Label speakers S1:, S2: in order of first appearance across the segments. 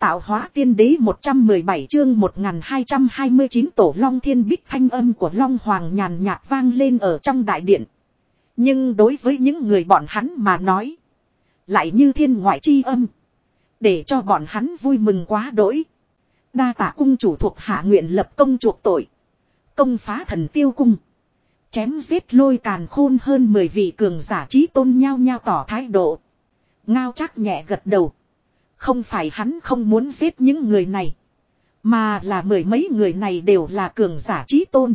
S1: Tạo hóa tiên đế 117 chương 1229 tổ long thiên bích, thanh âm của Long Hoàng nhàn nhạt vang lên ở trong đại điện. Nhưng đối với những người bọn hắn mà nói, lại như thiên ngoại chi âm, để cho bọn hắn vui mừng quá đỗi. Đa tạ cung chủ thuộc hạ nguyện lập công chuộc tội, công phá thần tiêu cung, chém giết lôi càn khôn hơn 10 vị cường giả chí tôn nhao nhao tỏ thái độ. Ngao Trác nhẹ gật đầu. Không phải hắn không muốn giết những người này, mà là mười mấy người này đều là cường giả chí tôn.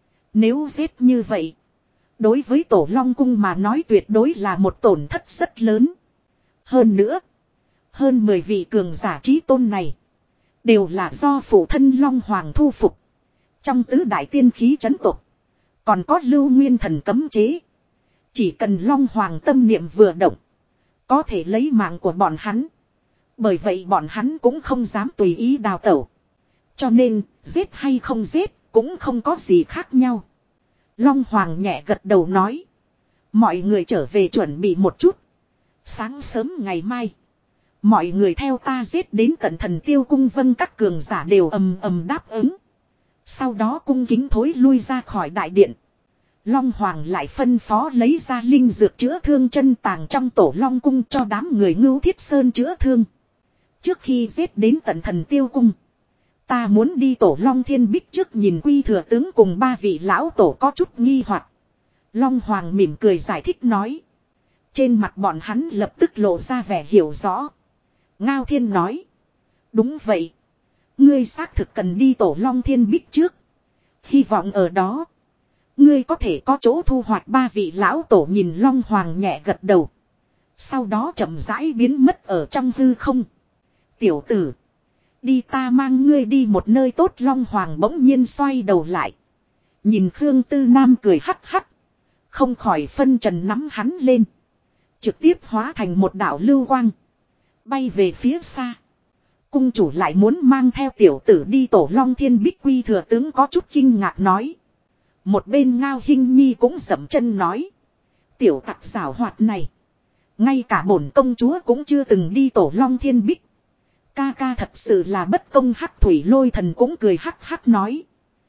S1: Nếu giết như vậy, đối với Tổ Long Cung mà nói tuyệt đối là một tổn thất rất lớn. Hơn nữa, hơn 10 vị cường giả chí tôn này đều là do phụ thân Long Hoàng thu phục. Trong tứ đại tiên khí trấn tộc, còn có Lưu Nguyên Thần cấm chế. Chỉ cần Long Hoàng tâm niệm vừa động, có thể lấy mạng của bọn hắn. Bởi vậy bọn hắn cũng không dám tùy ý đào tẩu. Cho nên, giết hay không giết, cũng không có gì khác nhau. Long Hoàng nhẹ gật đầu nói. Mọi người trở về chuẩn bị một chút. Sáng sớm ngày mai, mọi người theo ta giết đến tận thần tiêu cung. Vân các cường giả đều ầm ầm đáp ứng. Sau đó cung kính thối lui ra khỏi đại điện. Long Hoàng lại phân phó lấy ra linh dược chữa thương chân tàng trong Tổ Long Cung cho đám người Ngưu Thiết Sơn chữa thương. Trước khi giết đến tận thần tiêu cung, ta muốn đi Tổ Long Thiên Bích trước nhìn Quy thừa tướng cùng 3 vị lão tổ có chút nghi hoặc. Long Hoàng mỉm cười giải thích nói. Trên mặt bọn hắn lập tức lộ ra vẻ hiểu rõ. Ngao Thiên nói. Đúng vậy. Ngươi xác thực cần đi Tổ Long Thiên Bích trước. Hy vọng ở đó ngươi có thể có chỗ thu hoạch. 3 vị lão tổ nhìn Long Hoàng nhẹ gật đầu. Sau đó chậm rãi biến mất ở trong hư không. Tiểu tử, đi, ta mang ngươi đi một nơi tốt. Long Hoàng bỗng nhiên xoay đầu lại, nhìn Khương Tư Nam cười hắc hắc, không khỏi phân trần nắm hắn lên, trực tiếp hóa thành một đạo lưu quang, bay về phía xa. Cung chủ lại muốn mang theo tiểu tử đi Tổ Long Thiên Bích. Quy thừa tướng có chút kinh ngạc nói. Một bên Ngao Hinh Nhi cũng dậm chân nói. Tiểu tặc giảo hoạt này, ngay cả bổn công chúa cũng chưa từng đi Tổ Long Thiên Bích. Ca ca thật sự là bất công. Hắc Thủy Lôi Thần cũng cười hắc hắc nói.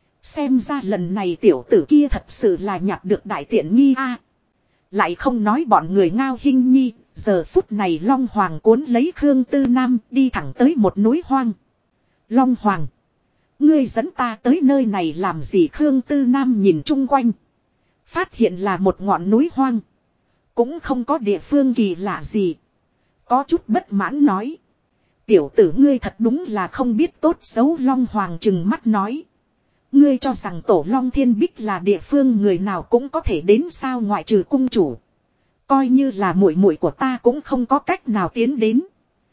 S1: Xem ra lần này tiểu tử kia thật sự là nhặt được đại tiện nghi a. Lại không nói bọn người Ngao Hinh Nhi. Giờ phút này Long Hoàng cuốn lấy Khương Tư Nam đi thẳng tới một núi hoang. Long Hoàng, ngươi dẫn ta tới nơi này làm gì? Khương Tư Nam nhìn chung quanh, phát hiện là một ngọn núi hoang, cũng không có địa phương kỳ lạ gì. Có chút bất mãn nói. Tiểu tử ngươi thật đúng là không biết tốt xấu. Long Hoàng trừng mắt nói. Ngươi cho rằng Tổ Long Thiên Bích là địa phương người nào cũng có thể đến sao? Ngoại trừ cung chủ, coi như là muội muội của ta cũng không có cách nào tiến đến.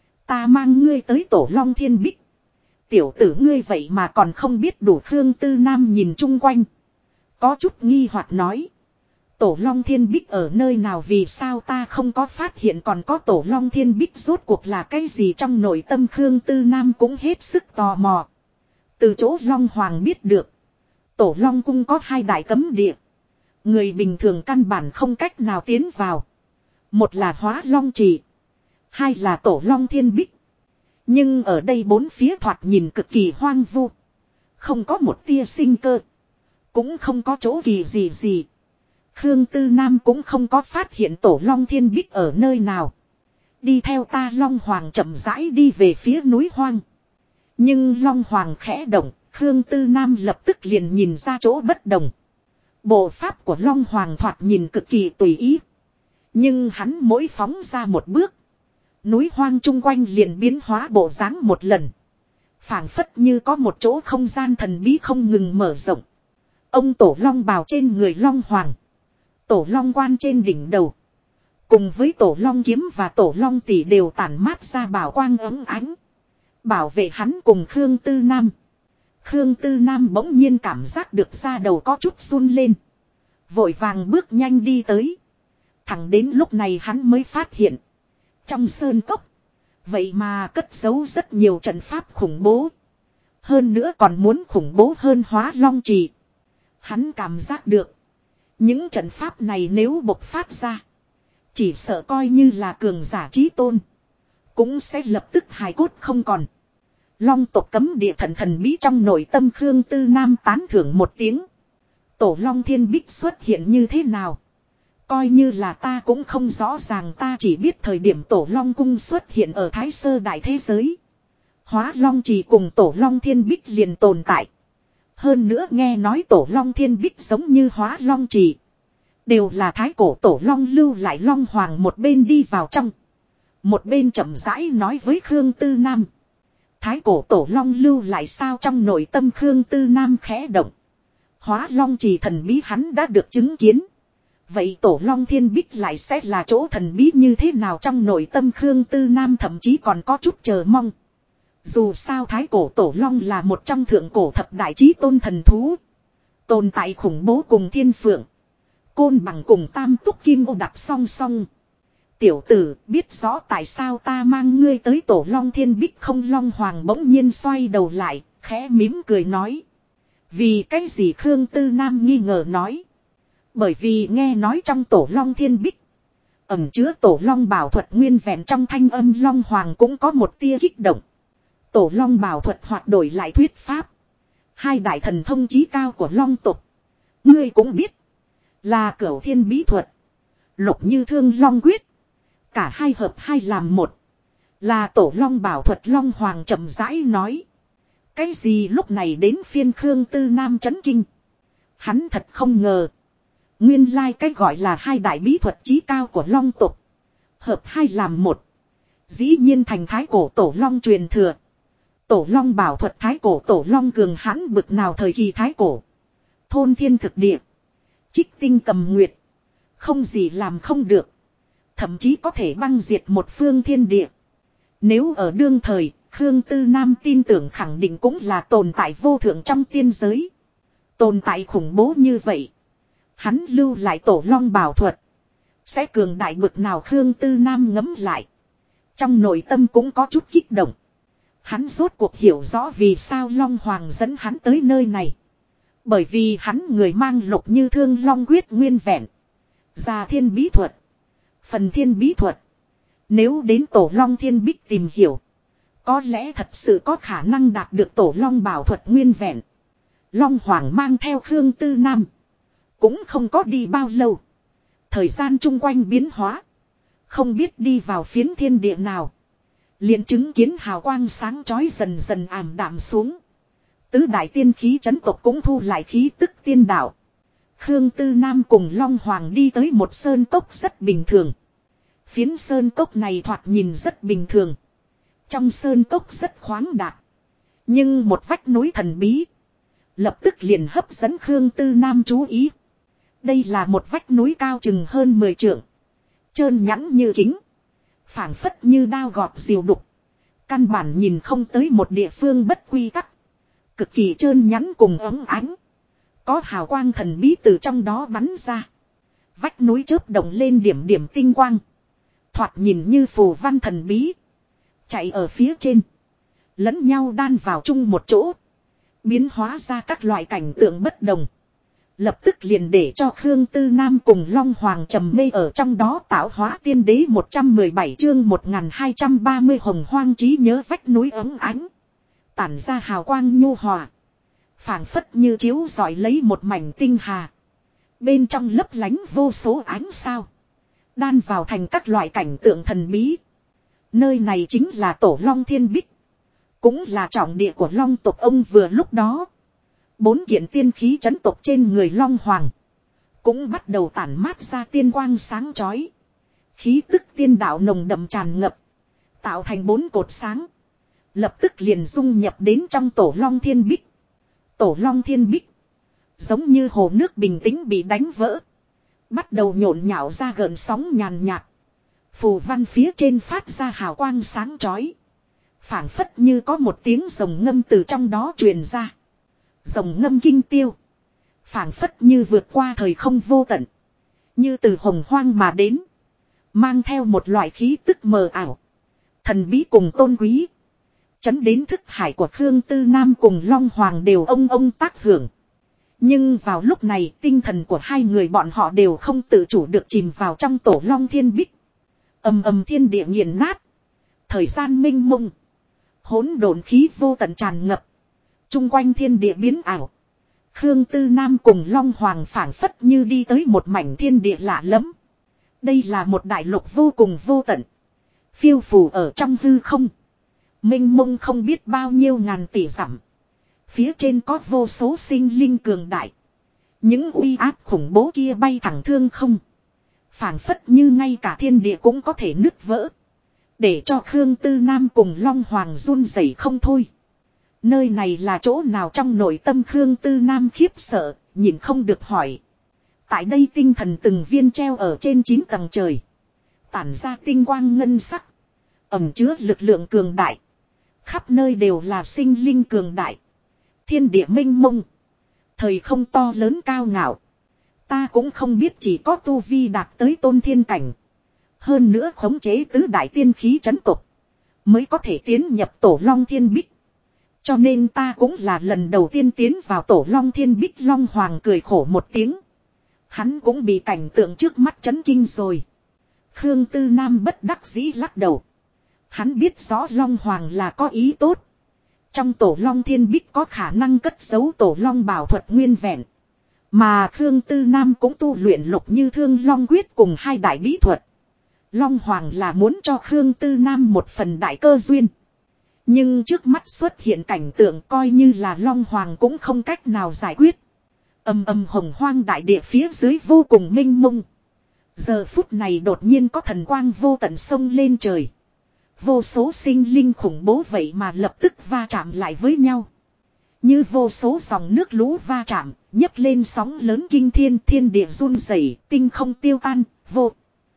S1: Ta mang ngươi tới Tổ Long Thiên Bích, tiểu tử ngươi vậy mà còn không biết đủ. Khương Tư Nam nhìn chung quanh, có chút nghi hoặc nói. Tổ Long Thiên Bích ở nơi nào? Vì sao ta không có phát hiện còn có Tổ Long Thiên Bích? Rốt cuộc là cái gì? Trong nội tâm Khương Tư Nam cũng hết sức tò mò. Từ chỗ Long Hoàng biết được, Tổ Long Cung có 2 đại cấm địa, người bình thường căn bản không cách nào tiến vào. Một là Hóa Long Trì, 2 là Tổ Long Thiên Bích. Nhưng ở đây 4 phía thoạt nhìn cực kỳ hoang vu, không có một tia sinh cơ, cũng không có chỗ kỳ gì. Khương Tư Nam cũng không có phát hiện Tổ Long Thiên Bích ở nơi nào. Đi theo ta. Long Hoàng chậm rãi đi về phía núi hoang. Nhưng Long Hoàng khẽ động, Khương Tư Nam lập tức liền nhìn ra chỗ bất đồng. Bộ pháp của Long Hoàng thoạt nhìn cực kỳ tùy ý, nhưng hắn mỗi phóng ra một bước, núi hoang chung quanh liền biến hóa bộ dáng một lần. Phảng phất như có một chỗ không gian thần bí không ngừng mở rộng. Ông Tổ Long bào trên người Long Hoàng, Tổ Long quan trên đỉnh đầu, cùng với Tổ Long kiếm và Tổ Long tỷ đều tản mát ra bảo quang ấm ánh, bảo vệ hắn cùng Khương Tư Nam. Khương Tư Nam bỗng nhiên cảm giác được da đầu có chút run lên, vội vàng bước nhanh đi tới. Thẳng đến lúc này hắn mới phát hiện, trong sơn cốc vậy mà cất giấu rất nhiều trận pháp khủng bố. Hơn nữa còn muốn khủng bố hơn Hóa Long Trì. Hắn cảm giác được, những trận pháp này nếu bộc phát ra, chỉ sợ coi như là cường giả chí tôn cũng sẽ lập tức hài cốt không còn. Long tộc cấm địa thần thần bí trong nội tâm Khương Tư Nam tán thưởng một tiếng. Tổ Long Thiên Bích xuất hiện như thế nào? Coi như là ta cũng không rõ ràng, ta chỉ biết thời điểm Tổ Long Cung xuất hiện ở Thái Sơ Đại Thế Giới. Hóa Long Trì cùng Tổ Long Thiên Bích liền tồn tại. Hơn nữa nghe nói Tổ Long Thiên Bích giống như Hóa Long Trì. Đều là thái cổ Tổ Long lưu lại. Long Hoàng một bên đi vào trong. Một bên chậm rãi nói với Khương Tư Nam. Thái cổ Tổ Long lưu lại sao? Trong nội tâm Khương Tư Nam khẽ động. Hóa Long Trì thần bí hắn đã được chứng kiến. Vậy Tổ Long Thiên Bích lại sẽ là chỗ thần bí như thế nào? Trong nội tâm Khương Tư Nam thậm chí còn có chút chờ mong. Dù sao thái cổ Tổ Long là một trong thượng cổ thập đại chí tôn thần thú. Tồn tại khủng bố cùng Thiên Phượng, Côn Bằng cùng Tam Túc Kim Ô đặt song song. Tiểu tử, biết rõ tại sao ta mang ngươi tới Tổ Long Thiên Bích không? Long Hoàng bỗng nhiên xoay đầu lại, khẽ mỉm cười nói. Vì cái gì? Khương Tư Nam nghi ngờ nói. Bởi vì nghe nói trong Tổ Long Thiên Bích ẩn chứa Tổ Long bảo thuật nguyên vẹn. Trong thanh âm Long Hoàng cũng có một tia kích động. Tổ Long bảo thuật hoạt đổi lại thuyết pháp. Hai đại thần thông chí cao của Long tộc. Ngươi cũng biết. Là Cửu Thiên bí thuật. Lục Như Thương Long quyết. Cả hai hợp hai làm một. Là Tổ Long bảo thuật. Long Hoàng chậm rãi nói. Cái gì? Lúc này đến phiên Khương Tư Nam chấn kinh. Hắn thật không ngờ. Nguyên lai cái gọi là hai đại bí thuật chí cao của Long tộc. Hợp hai làm một. Dĩ nhiên thành thái cổ Tổ Long truyền thừa. Tổ Long bảo thuật thái cổ Tổ Long cường hãn bực nào? Thời kỳ thái cổ. Thôn thiên thực địa. Trích tinh cầm nguyệt. Không gì làm không được. Thậm chí có thể băng diệt một phương thiên địa. Nếu ở đương thời, Khương Tư Nam tin tưởng khẳng định cũng là tồn tại vô thượng trong tiên giới. Tồn tại khủng bố như vậy. Hắn lưu lại Tổ Long bảo thuật. Sẽ cường đại bực nào? Khương Tư Nam ngẫm lại. Trong nội tâm cũng có chút kích động. Hắn rốt cuộc hiểu rõ vì sao Long Hoàng dẫn hắn tới nơi này. Bởi vì hắn người mang Lục Như Thương Long quyết nguyên vẹn. Gia Thiên bí thuật. Phần Thiên bí thuật. Nếu đến Tổ Long Thiên Bích tìm hiểu. Có lẽ thật sự có khả năng đạt được Tổ Long bảo thuật nguyên vẹn. Long Hoàng mang theo Khương Tư Nam. Cũng không có đi bao lâu. Thời gian chung quanh biến hóa. Không biết đi vào phiến thiên địa nào. Liền chứng kiến hào quang sáng chói dần dần ảm đạm xuống. Tứ đại tiên khí chấn tộc cũng thu lại khí tức tiên đạo. Khương Tư Nam cùng Long Hoàng đi tới một sơn cốc rất bình thường. Phiến sơn cốc này thoạt nhìn rất bình thường. Trong sơn cốc rất khoáng đạt. Nhưng một vách núi thần bí. Lập tức liền hấp dẫn Khương Tư Nam chú ý. Đây là một vách núi cao chừng hơn 10 trượng. Trơn nhẵn như kính. Phảng phất như đao gọt diều đục. Căn bản nhìn không tới một địa phương bất quy tắc. Cực kỳ trơn nhẵn cùng óng ánh. Có hào quang thần bí từ trong đó bắn ra. Vách núi chớp động lên điểm điểm tinh quang. Thoạt nhìn như phù văn thần bí. Chạy ở phía trên. Lẫn nhau đan vào chung một chỗ. Biến hóa ra các loại cảnh tượng bất đồng. Lập tức liền để cho Khương Tư Nam cùng Long Hoàng trầm mê ở trong đó. Tạo hóa tiên đế 117 chương 1230 hồng hoang trí nhớ. Vách núi ấm ánh. Tản ra hào quang nhu hòa. Phảng phất như chiếu rọi lấy một mảnh tinh hà. Bên trong lấp lánh vô số ánh sao. Đan vào thành các loại cảnh tượng thần bí. Nơi này chính là Tổ Long Thiên Bích. Cũng là trọng địa của Long tộc. Ông vừa lúc đó. 4 kiện tiên khí chấn tộc trên người Long Hoàng. Cũng bắt đầu tản mát ra tiên quang sáng chói. Khí tức tiên đạo nồng đậm tràn ngập. Tạo thành 4 cột sáng. Lập tức liền dung nhập đến trong Tổ Long Thiên Bích. Tổ Long Thiên Bích. Giống như hồ nước bình tĩnh bị đánh vỡ. Bắt đầu nhộn nhạo ra gợn sóng nhàn nhạt. Phù văn phía trên phát ra hào quang sáng chói. Phảng phất như có một tiếng rồng ngâm từ trong đó truyền ra. Rồng ngâm kinh tiêu. Phảng phất như vượt qua thời không vô tận. Như từ hồng hoang mà đến. Mang theo một loại khí tức mờ ảo. Thần bí cùng tôn quý. Chấn đến thức hải của Khương Tư Nam cùng Long Hoàng đều ông tác hưởng. Nhưng vào lúc này tinh thần của hai người bọn họ đều không tự chủ được chìm vào trong Tổ Long Thiên Bích. Ầm ầm thiên địa nghiền nát. Thời gian minh mông. Hỗn độn khí vô tận tràn ngập. Chung quanh thiên địa biến ảo. Khương Tư Nam cùng Long Hoàng phảng phất như đi tới một mảnh thiên địa lạ lẫm. Đây là một đại lục vô cùng vô tận. Phiêu phù ở trong hư không. Mênh mông không biết bao nhiêu ngàn tỷ dặm. Phía trên có vô số sinh linh cường đại. Những uy áp khủng bố kia bay thẳng thương không. Phảng phất như ngay cả thiên địa cũng có thể nứt vỡ. Để cho Khương Tư Nam cùng Long Hoàng run rẩy không thôi. Nơi này là chỗ nào trong nội tâm Khương Tư Nam khiếp sợ, nhìn không được hỏi. Tại đây tinh thần từng viên treo ở trên 9 tầng trời. Tản ra tinh quang ngân sắc. Ẩm chứa lực lượng cường đại. Khắp nơi đều là sinh linh cường đại. Thiên địa minh mông. Thời không to lớn cao ngạo. Ta cũng không biết chỉ có tu vi đạt tới tôn thiên cảnh. Hơn nữa khống chế tứ đại tiên khí trấn tục. Mới có thể tiến nhập tổ long thiên bích. Cho nên ta cũng là lần đầu tiên tiến vào tổ long thiên bích. Long Hoàng cười khổ một tiếng. Hắn cũng bị cảnh tượng trước mắt chấn kinh rồi. Khương Tư Nam bất đắc dĩ lắc đầu. Hắn biết rõ Long Hoàng là có ý tốt. Trong tổ long thiên bích có khả năng cất giấu tổ long bảo thuật nguyên vẹn. Mà Khương Tư Nam cũng tu luyện lục như thương long quyết cùng 2 đại bí thuật. Long Hoàng là muốn cho Khương Tư Nam một phần đại cơ duyên. Nhưng trước mắt xuất hiện cảnh tượng coi như là Long Hoàng cũng không cách nào giải quyết. Ầm ầm hồng hoang đại địa phía dưới vô cùng mênh mông. Giờ phút này đột nhiên có thần quang vô tận sông lên trời. Vô số sinh linh khủng bố vậy mà lập tức va chạm lại với nhau. Như vô số dòng nước lũ va chạm, nhấc lên sóng lớn kinh thiên, thiên địa run rẩy, tinh không tiêu tan, vô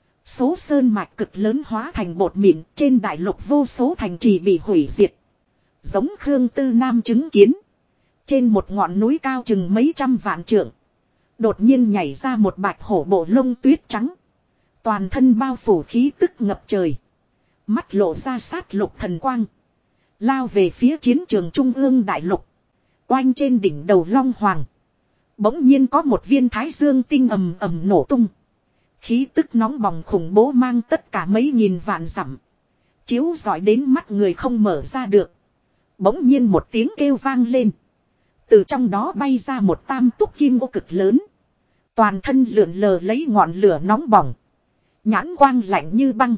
S1: số sơn mạch cực lớn hóa thành bột mịn, trên đại lục vô số thành trì bị hủy diệt. Giống Khương Tư Nam chứng kiến. Trên một ngọn núi cao chừng mấy trăm vạn trượng. Đột nhiên nhảy ra một bạch hổ bộ lông tuyết trắng. Toàn thân bao phủ khí tức ngập trời. Mắt lộ ra sát lục thần quang. Lao về phía chiến trường trung ương đại lục. Oanh trên đỉnh đầu Long Hoàng. Bỗng nhiên có một viên thái dương tinh ầm ầm nổ tung. Khí tức nóng bỏng khủng bố mang tất cả mấy nghìn vạn dặm. Chiếu rọi đến mắt người không mở ra được. Bỗng nhiên một tiếng kêu vang lên. Từ trong đó bay ra một tam túc kim ô cực lớn. Toàn thân lượn lờ lấy ngọn lửa nóng bỏng. Nhãn quang lạnh như băng.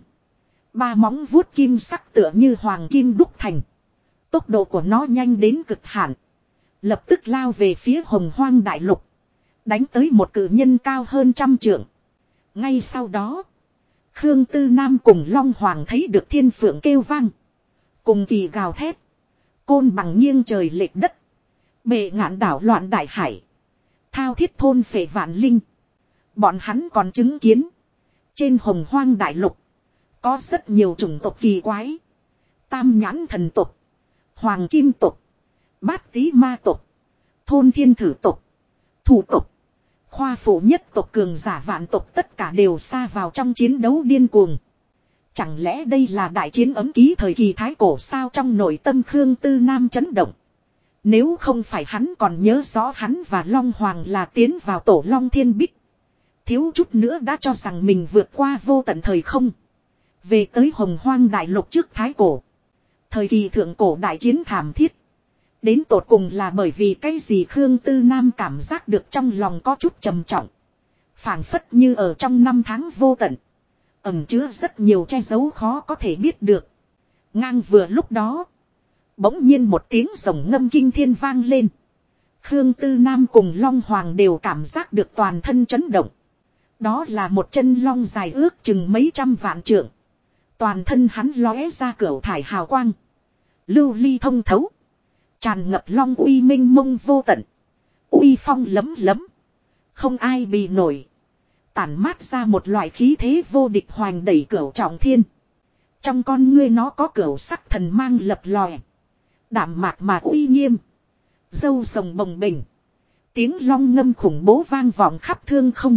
S1: 3 móng vuốt kim sắc tựa như hoàng kim đúc thành. Tốc độ của nó nhanh đến cực hạn. Lập tức lao về phía hồng hoang đại lục. Đánh tới một cự nhân cao hơn 100 trượng. Ngay sau đó. Khương Tư Nam cùng Long Hoàng thấy được thiên phượng kêu vang. Cùng kỳ gào thét. Côn bằng nghiêng trời lệch đất. Bệ ngạn đảo loạn đại hải. Thao thiết thôn phệ vạn linh. Bọn hắn còn chứng kiến. Trên hồng hoang đại lục. Có rất nhiều chủng tộc kỳ quái. Tam nhãn thần tộc. Hoàng kim tộc. Bát tý ma tộc. Thôn thiên thử tộc. Thủ tộc. Khoa phụ nhất tộc cường giả vạn tộc tất cả đều xa vào trong chiến đấu điên cuồng. Chẳng lẽ đây là đại chiến ấm ký thời kỳ thái cổ sao trong nội tâm Khương Tư Nam chấn động. Nếu không phải hắn còn nhớ rõ hắn và Long Hoàng là tiến vào tổ Long Thiên Bích. Thiếu chút nữa đã cho rằng mình vượt qua vô tận thời không. Về tới hồng hoang đại lục trước thái cổ. Thời kỳ thượng cổ đại chiến thảm thiết. Đến tột cùng là bởi vì cái gì Khương Tư Nam cảm giác được trong lòng có chút trầm trọng. Phảng phất như ở trong 5 tháng vô tận. Ẩn chứa rất nhiều che giấu khó có thể biết được. Ngang vừa lúc đó. Bỗng nhiên một tiếng rồng ngâm kinh thiên vang lên. Khương Tư Nam cùng Long Hoàng đều cảm giác được toàn thân chấn động. Đó là một chân long dài ước chừng mấy trăm vạn trượng. Toàn thân hắn lóe ra cửu thải hào quang. Lưu ly thông thấu. Tràn ngập long uy minh mông vô tận. Uy phong lấm lấm. Không ai bì nổi. Tản mát ra một loại khí thế vô địch hoành đẩy cửu trọng thiên. Trong con ngươi nó có cửu sắc thần mang lập lòe. Đảm mạc mà uy nghiêm. Dâu rồng bồng bềnh. Tiếng long ngâm khủng bố vang vọng khắp thương không.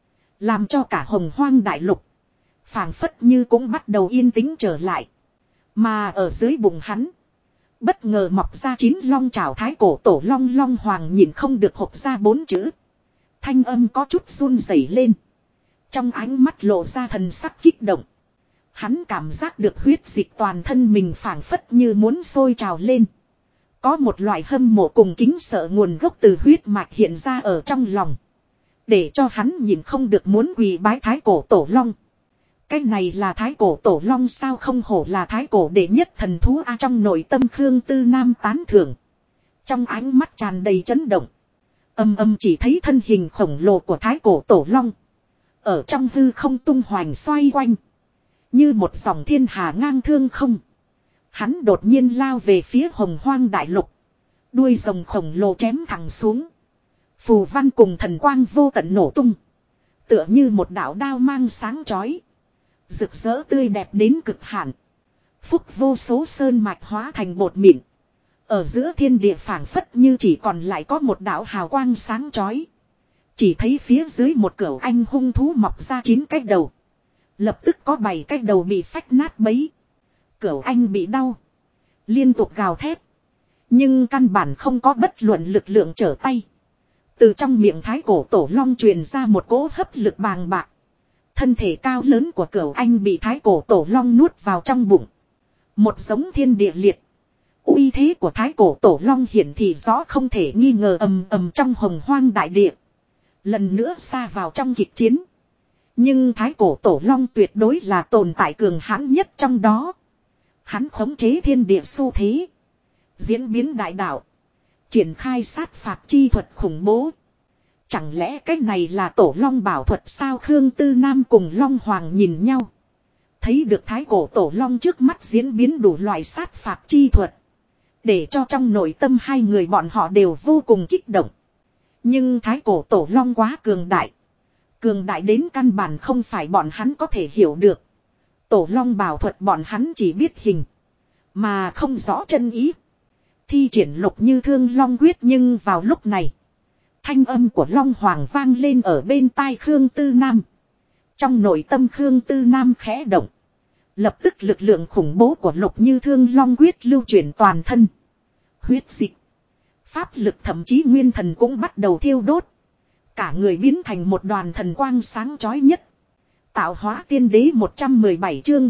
S1: Làm cho cả hồng hoang đại lục. Phảng phất như cũng bắt đầu yên tĩnh trở lại. Mà ở dưới bụng hắn. Bất ngờ mọc ra 9 long chảo thái cổ tổ long. Long Hoàng nhìn không được hộc ra 4 chữ. Thanh âm có chút run rẩy lên. Trong ánh mắt lộ ra thần sắc kích động. Hắn cảm giác được huyết dịch toàn thân mình phảng phất như muốn sôi trào lên. Có một loại hâm mộ cùng kính sợ nguồn gốc từ huyết mạch hiện ra ở trong lòng. Để cho hắn nhìn không được muốn quỳ bái thái cổ tổ long. Cái này là thái cổ tổ long sao, không hổ là thái cổ đệ nhất thần thú a, trong nội tâm Khương Tư Nam tán thưởng. Trong ánh mắt tràn đầy chấn động. Âm âm chỉ thấy thân hình khổng lồ của thái cổ tổ long. Ở trong hư không tung hoành xoay quanh. Như một dòng thiên hà ngang thương không. Hắn đột nhiên lao về phía hồng hoang đại lục. Đuôi rồng khổng lồ chém thẳng xuống. Phù văn cùng thần quang vô tận nổ tung. Tựa như một đạo đao mang sáng chói. Rực rỡ tươi đẹp đến cực hạn. Phúc vô số sơn mạch hóa thành bột mịn. Ở giữa thiên địa phảng phất như chỉ còn lại có một đạo hào quang sáng chói. Chỉ thấy phía dưới một cửu anh hung thú mọc ra 9 cái đầu. Lập tức có 7 cái đầu bị phách nát bấy. Cửu anh bị đau. Liên tục gào thét. Nhưng căn bản không có bất luận lực lượng trở tay. Từ trong miệng thái cổ tổ long truyền ra một cỗ hấp lực bàng bạc. Thân thể cao lớn của cửu anh bị thái cổ tổ long nuốt vào trong bụng. Một giống thiên địa liệt. Uy thế của thái cổ tổ long hiển thị rõ không thể nghi ngờ, ầm ầm trong hồng hoang đại địa. Lần nữa xa vào trong kịch chiến. Nhưng thái cổ tổ long tuyệt đối là tồn tại cường hãn nhất trong đó. Hắn khống chế thiên địa xu thế. Diễn biến đại đạo. Triển khai sát phạt chi thuật khủng bố. Chẳng lẽ cái này là tổ long bảo thuật sao? Khương Tư Nam cùng Long Hoàng nhìn nhau. Thấy được thái cổ tổ long trước mắt diễn biến đủ loại sát phạt chi thuật. Để cho trong nội tâm hai người bọn họ đều vô cùng kích động. Nhưng thái cổ tổ long quá cường đại. Cường đại đến căn bản không phải bọn hắn có thể hiểu được. Tổ long bảo thuật bọn hắn chỉ biết hình. Mà không rõ chân ý. Thi triển Lục Như Thương Long Quyết, nhưng vào lúc này. Thanh âm của Long Hoàng vang lên ở bên tai Khương Tư Nam. Trong nội tâm Khương Tư Nam khẽ động. Lập tức lực lượng khủng bố của Lục Như Thương Long Quyết lưu chuyển toàn thân. Huyết dịch. Pháp lực thậm chí nguyên thần cũng bắt đầu thiêu đốt. Cả người biến thành một đoàn thần quang sáng chói nhất. Tạo hóa tiên đế 117 chương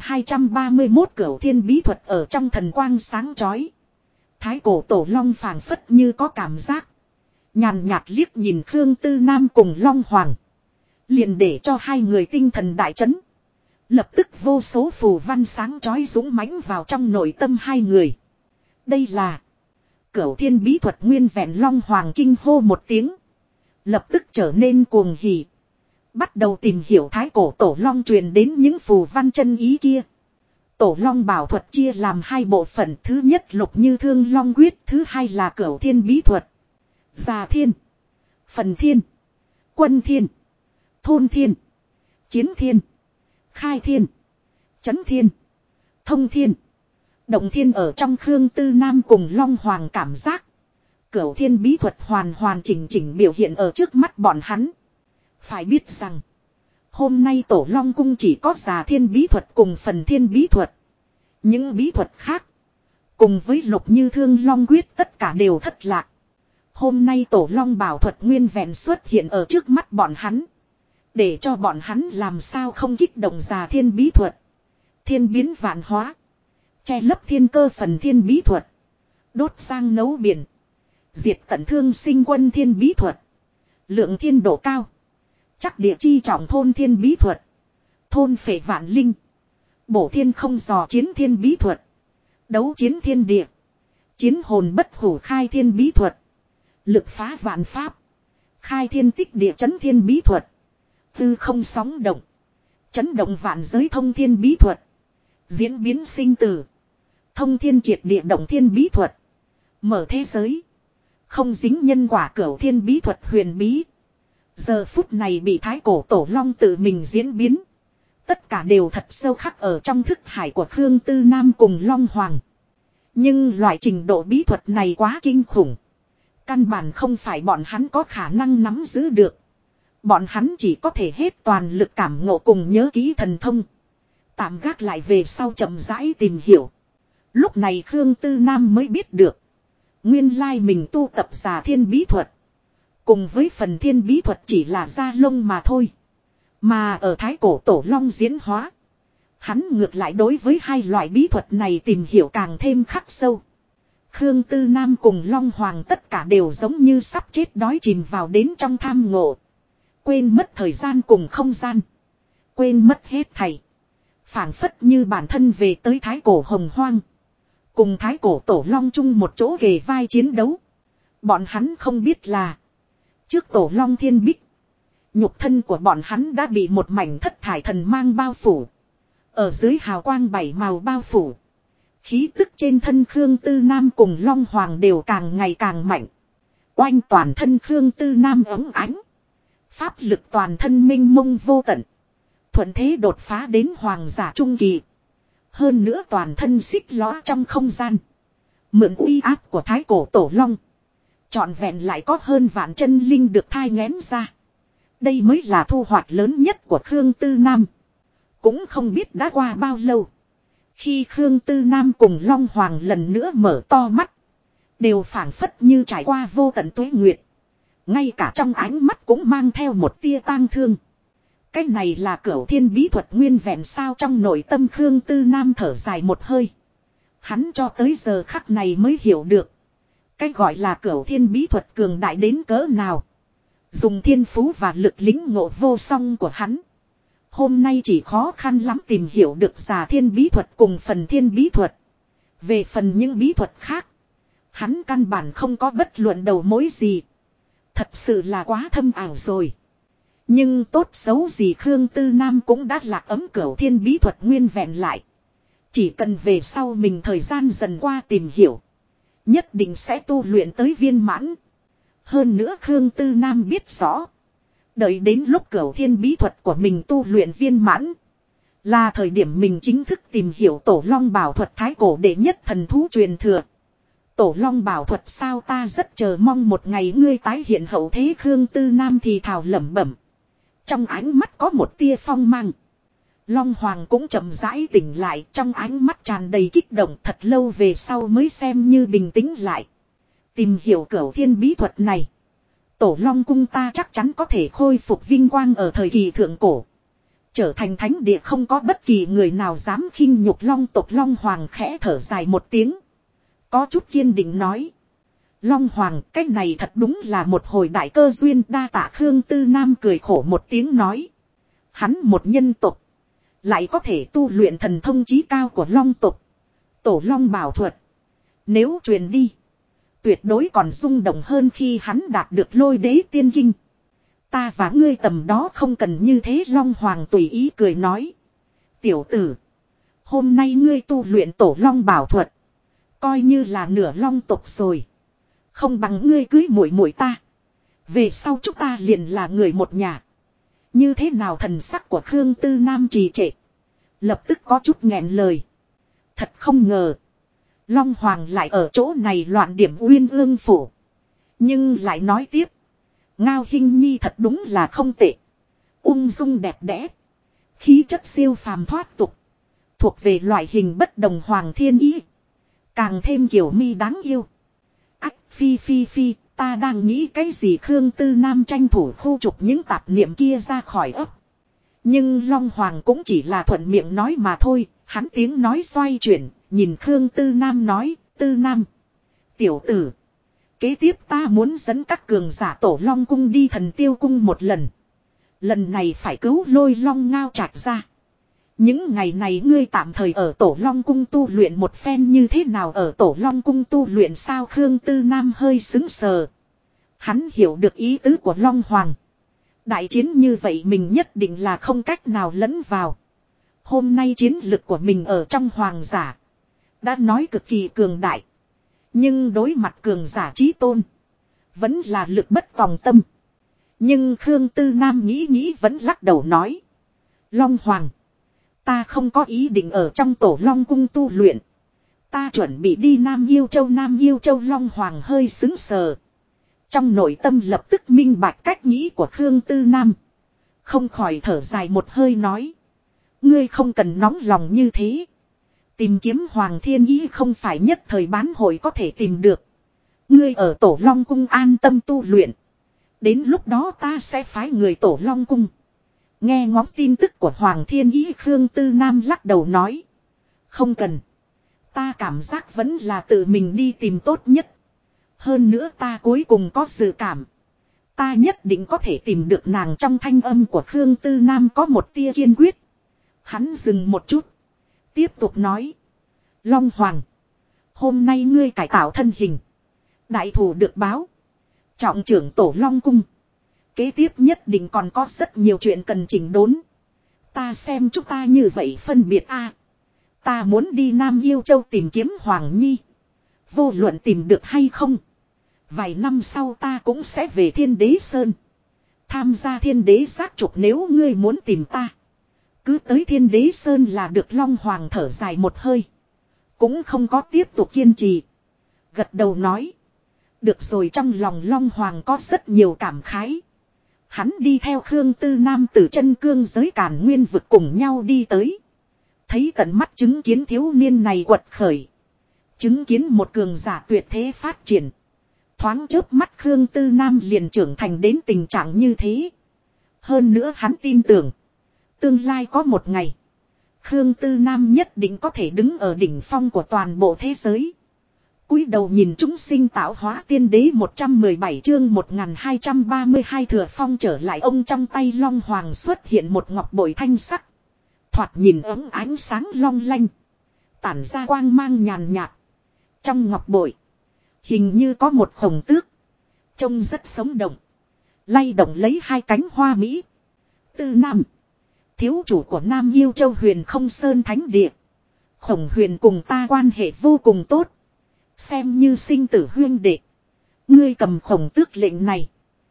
S1: 1231 Cửu Thiên bí thuật ở trong thần quang sáng chói. Thái cổ tổ long phảng phất như có cảm giác. Nhàn nhạt liếc nhìn Khương Tư Nam cùng Long Hoàng. Liền để cho hai người tinh thần đại chấn. Lập tức vô số phù văn sáng chói dũng mãnh vào trong nội tâm hai người. Đây là Cửu Thiên bí thuật nguyên vẹn. Long Hoàng kinh hô một tiếng. Lập tức trở nên cuồng hỉ. Bắt đầu tìm hiểu thái cổ tổ long truyền đến những phù văn chân ý kia. Tổ long bảo thuật chia làm hai bộ phận. Thứ nhất Lục Như Thương Long Quyết. Thứ hai là Cửu Thiên bí thuật. Già thiên, phần thiên, quân thiên, thôn thiên, chiến thiên, khai thiên, chấn thiên, thông thiên, động thiên. Ở trong Khương Tư Nam cùng Long Hoàng cảm giác. Cửu Thiên bí thuật hoàn hoàn chỉnh chỉnh biểu hiện ở trước mắt bọn hắn. Phải biết rằng. Hôm nay Tổ Long Cung chỉ có Già Thiên bí thuật cùng Phần Thiên bí thuật. Những bí thuật khác. Cùng với Lục Như Thương Long Quyết tất cả đều thất lạc. Hôm nay Tổ Long bảo thuật nguyên vẹn xuất hiện ở trước mắt bọn hắn. Để cho bọn hắn làm sao không kích động Già Thiên bí thuật. Thiên biến vạn hóa. Che lấp thiên cơ Phần Thiên bí thuật. Đốt sang nấu biển. Diệt tận thương sinh Quân Thiên bí thuật. Lượng thiên độ cao. Chắc địa chi trọng Thôn Thiên bí thuật. Thôn phệ vạn linh. Bổ thiên không dò Chiến Thiên bí thuật. Đấu chiến thiên địa. Chiến hồn bất hủ Khai Thiên bí thuật. Lực phá vạn pháp. Khai thiên tích địa chấn thiên bí thuật. Tư không sóng động. Chấn động vạn giới Thông Thiên bí thuật. Diễn biến sinh tử. Thông thiên triệt địa động thiên bí thuật. Mở thế giới. Không dính nhân quả Cửu Thiên bí thuật huyền bí. Giờ phút này bị thái cổ tổ long tự mình diễn biến. Tất cả đều thật sâu khắc ở trong thức hải của Khương Tư Nam cùng Long Hoàng. Nhưng loại trình độ bí thuật này quá kinh khủng. Căn bản không phải bọn hắn có khả năng nắm giữ được. Bọn hắn chỉ có thể hết toàn lực cảm ngộ cùng nhớ kỹ thần thông. Tạm gác lại về sau chậm rãi tìm hiểu. Lúc này Khương Tư Nam mới biết được. Nguyên lai mình tu tập Già Thiên bí thuật. Cùng với Phần Thiên bí thuật chỉ là da lông mà thôi. Mà ở thái cổ tổ long diễn hóa. Hắn ngược lại đối với hai loại bí thuật này tìm hiểu càng thêm khắc sâu. Khương Tư Nam cùng Long Hoàng tất cả đều giống như sắp chết đói chìm vào đến trong tham ngộ. Quên mất thời gian cùng không gian. Quên mất hết thảy. Phảng phất như bản thân về tới thái cổ hồng hoang. Cùng thái cổ tổ long chung một chỗ kề vai chiến đấu. Bọn hắn không biết là. Trước tổ long thiên bích. Nhục thân của bọn hắn đã bị một mảnh thất thải thần mang bao phủ. Ở dưới hào quang bảy màu bao phủ. Khí tức trên thân Khương Tư Nam cùng Long Hoàng đều càng ngày càng mạnh. Oanh toàn thân Khương Tư Nam ấm ánh. Pháp lực toàn thân minh mông vô tận. Thuận thế đột phá đến hoàng giả trung kỳ. Hơn nữa toàn thân xích lõa trong không gian. Mượn uy áp của thái cổ tổ long. Trọn vẹn lại có hơn vạn chân linh được thai nghén ra. Đây mới là thu hoạch lớn nhất của Khương Tư Nam. Cũng không biết đã qua bao lâu. Khi Khương Tư Nam cùng Long Hoàng lần nữa mở to mắt. Đều phảng phất như trải qua vô tận tuế nguyệt. Ngay cả trong ánh mắt cũng mang theo một tia tang thương. Cái này là cửu thiên bí thuật nguyên vẹn sao trong nội tâm Khương Tư Nam thở dài một hơi. Hắn cho tới giờ khắc này mới hiểu được. Cái gọi là cửu thiên bí thuật cường đại đến cỡ nào. Dùng thiên phú và lực lính ngộ vô song của hắn. Hôm nay chỉ khó khăn lắm tìm hiểu được giả thiên bí thuật cùng phần thiên bí thuật. Về phần những bí thuật khác. Hắn căn bản không có bất luận đầu mối gì. Thật sự là quá thâm ảo rồi. Nhưng tốt xấu gì Khương Tư Nam cũng đã lạc ấm cửu thiên bí thuật nguyên vẹn lại. Chỉ cần về sau mình thời gian dần qua tìm hiểu. Nhất định sẽ tu luyện tới viên mãn. Hơn nữa Khương Tư Nam biết rõ. Đợi đến lúc cửu thiên bí thuật của mình tu luyện viên mãn. Là thời điểm mình chính thức tìm hiểu tổ long bảo thuật thái cổ đệ nhất thần thú truyền thừa. Tổ long bảo thuật sao ta rất chờ mong một ngày ngươi tái hiện hậu thế Khương Tư Nam thì thào lẩm bẩm. Trong ánh mắt có một tia phong mang. Long Hoàng cũng chậm rãi tỉnh lại trong ánh mắt tràn đầy kích động thật lâu về sau mới xem như bình tĩnh lại. Tìm hiểu cửu thiên bí thuật này. Tổ Long cung ta chắc chắn có thể khôi phục vinh quang ở thời kỳ thượng cổ. Trở thành thánh địa không có bất kỳ người nào dám khinh nhục Long tộc. Long Hoàng khẽ thở dài một tiếng. Có chút kiên định nói. Long Hoàng, cái này thật đúng là một hồi đại cơ duyên đa tạ. Khương Tư Nam cười khổ một tiếng nói. Hắn một nhân tộc. Lại có thể tu luyện thần thông chí cao của Long tộc. Tổ Long bảo thuật. Nếu truyền đi. Tuyệt đối còn rung động hơn khi hắn đạt được Lôi Đế tiên kinh. Ta và ngươi tầm đó không cần như thế. Long Hoàng tùy ý cười nói. Tiểu tử. Hôm nay ngươi tu luyện tổ Long bảo thuật. Coi như là nửa Long tộc rồi. Không bằng ngươi cưới muội muội ta. Về sau chúng ta liền là người một nhà. Như thế nào thần sắc của Khương Tư Nam trì trệ. Lập tức có chút nghẹn lời. Thật không ngờ. Long Hoàng lại ở chỗ này loạn điểm uyên ương phủ. Nhưng lại nói tiếp. Ngao Hinh Nhi thật đúng là không tệ. Ung dung đẹp đẽ. Khí chất siêu phàm thoát tục. Thuộc về loại hình bất đồng hoàng thiên ý. Càng thêm kiểu mi đáng yêu. Ách phi phi phi. Ta đang nghĩ cái gì Khương Tư Nam tranh thủ khu trục những tạp niệm kia ra khỏi ấp. Nhưng Long Hoàng cũng chỉ là thuận miệng nói mà thôi. Hắn tiếng nói xoay chuyển. Nhìn Khương Tư Nam nói. Tư Nam. Tiểu tử. Kế tiếp ta muốn dẫn các cường giả tổ Long cung đi Thần Tiêu cung một lần. Lần này phải cứu Lôi Long Ngao Trạch ra. Những ngày này ngươi tạm thời ở tổ Long cung tu luyện một phen như thế nào ở tổ Long cung tu luyện sao Khương Tư Nam hơi sững sờ. Hắn hiểu được ý tứ của Long Hoàng. Đại chiến như vậy mình nhất định là không cách nào lẫn vào. Hôm nay chiến lực của mình ở trong hoàng giả. Đã nói cực kỳ cường đại. Nhưng đối mặt cường giả chí tôn. Vẫn là lực bất tòng tâm. Nhưng Khương Tư Nam nghĩ vẫn lắc đầu nói. Long Hoàng. Ta không có ý định ở trong tổ Long cung tu luyện. Ta chuẩn bị đi Nam Yêu Châu. Nam Yêu Châu Long Hoàng hơi sững sờ. Trong nội tâm lập tức minh bạch cách nghĩ của Khương Tư Nam. Không khỏi thở dài một hơi nói. Ngươi không cần nóng lòng như thế. Tìm kiếm Hoàng Thiên Ý không phải nhất thời bán hội có thể tìm được. Ngươi ở tổ Long cung an tâm tu luyện. Đến lúc đó ta sẽ phái người tổ Long cung. Nghe ngóng tin tức của Hoàng Thiên Ý, Khương Tư Nam lắc đầu nói. Không cần. Ta cảm giác vẫn là tự mình đi tìm tốt nhất. Hơn nữa ta cuối cùng có dự cảm. Ta nhất định có thể tìm được nàng. Trong thanh âm của Khương Tư Nam có một tia kiên quyết. Hắn dừng một chút. Tiếp tục nói. Long Hoàng. Hôm nay ngươi cải tạo thân hình. Đại thủ được báo. Trọng trưởng tổ Long Cung. Kế tiếp nhất định còn có rất nhiều chuyện cần chỉnh đốn. Ta xem chúng ta như vậy phân biệt a. Ta muốn đi Nam Yêu Châu tìm kiếm Hoàng Nhi. Vô luận tìm được hay không. Vài năm sau ta cũng sẽ về Thiên Đế Sơn. Tham gia Thiên Đế giác trục, nếu ngươi muốn tìm ta. Cứ tới Thiên Đế Sơn là được. Long Hoàng thở dài một hơi. Cũng không có tiếp tục kiên trì. Gật đầu nói. Được rồi. Trong lòng Long Hoàng có rất nhiều cảm khái. Hắn đi theo Khương Tư Nam từ chân cương giới Càn Nguyên vực cùng nhau đi tới. Thấy tận mắt chứng kiến thiếu niên này quật khởi. Chứng kiến một cường giả tuyệt thế phát triển. Thoáng chớp mắt Khương Tư Nam liền trưởng thành đến tình trạng như thế. Hơn nữa hắn tin tưởng. Tương lai có một ngày. Khương Tư Nam nhất định có thể đứng ở đỉnh phong của toàn bộ thế giới. Cúi đầu nhìn chúng sinh tạo hóa tiên đế 117 chương 1232 thừa phong trở lại. Ông trong tay Long Hoàng xuất hiện một ngọc bội thanh sắc. Thoạt nhìn ấm ánh sáng long lanh. Tản ra quang mang nhàn nhạt. Trong ngọc bội. Hình như có một khổng tước. Trông rất sống động. Lay động lấy hai cánh hoa mỹ. Tư Nam. Thiếu chủ của Nam Yêu Châu Huyền Không Sơn Thánh Địa. Khổng Huyền cùng ta quan hệ vô cùng tốt. Xem như sinh tử huyên đệ. Ngươi cầm khổng tước lệnh này.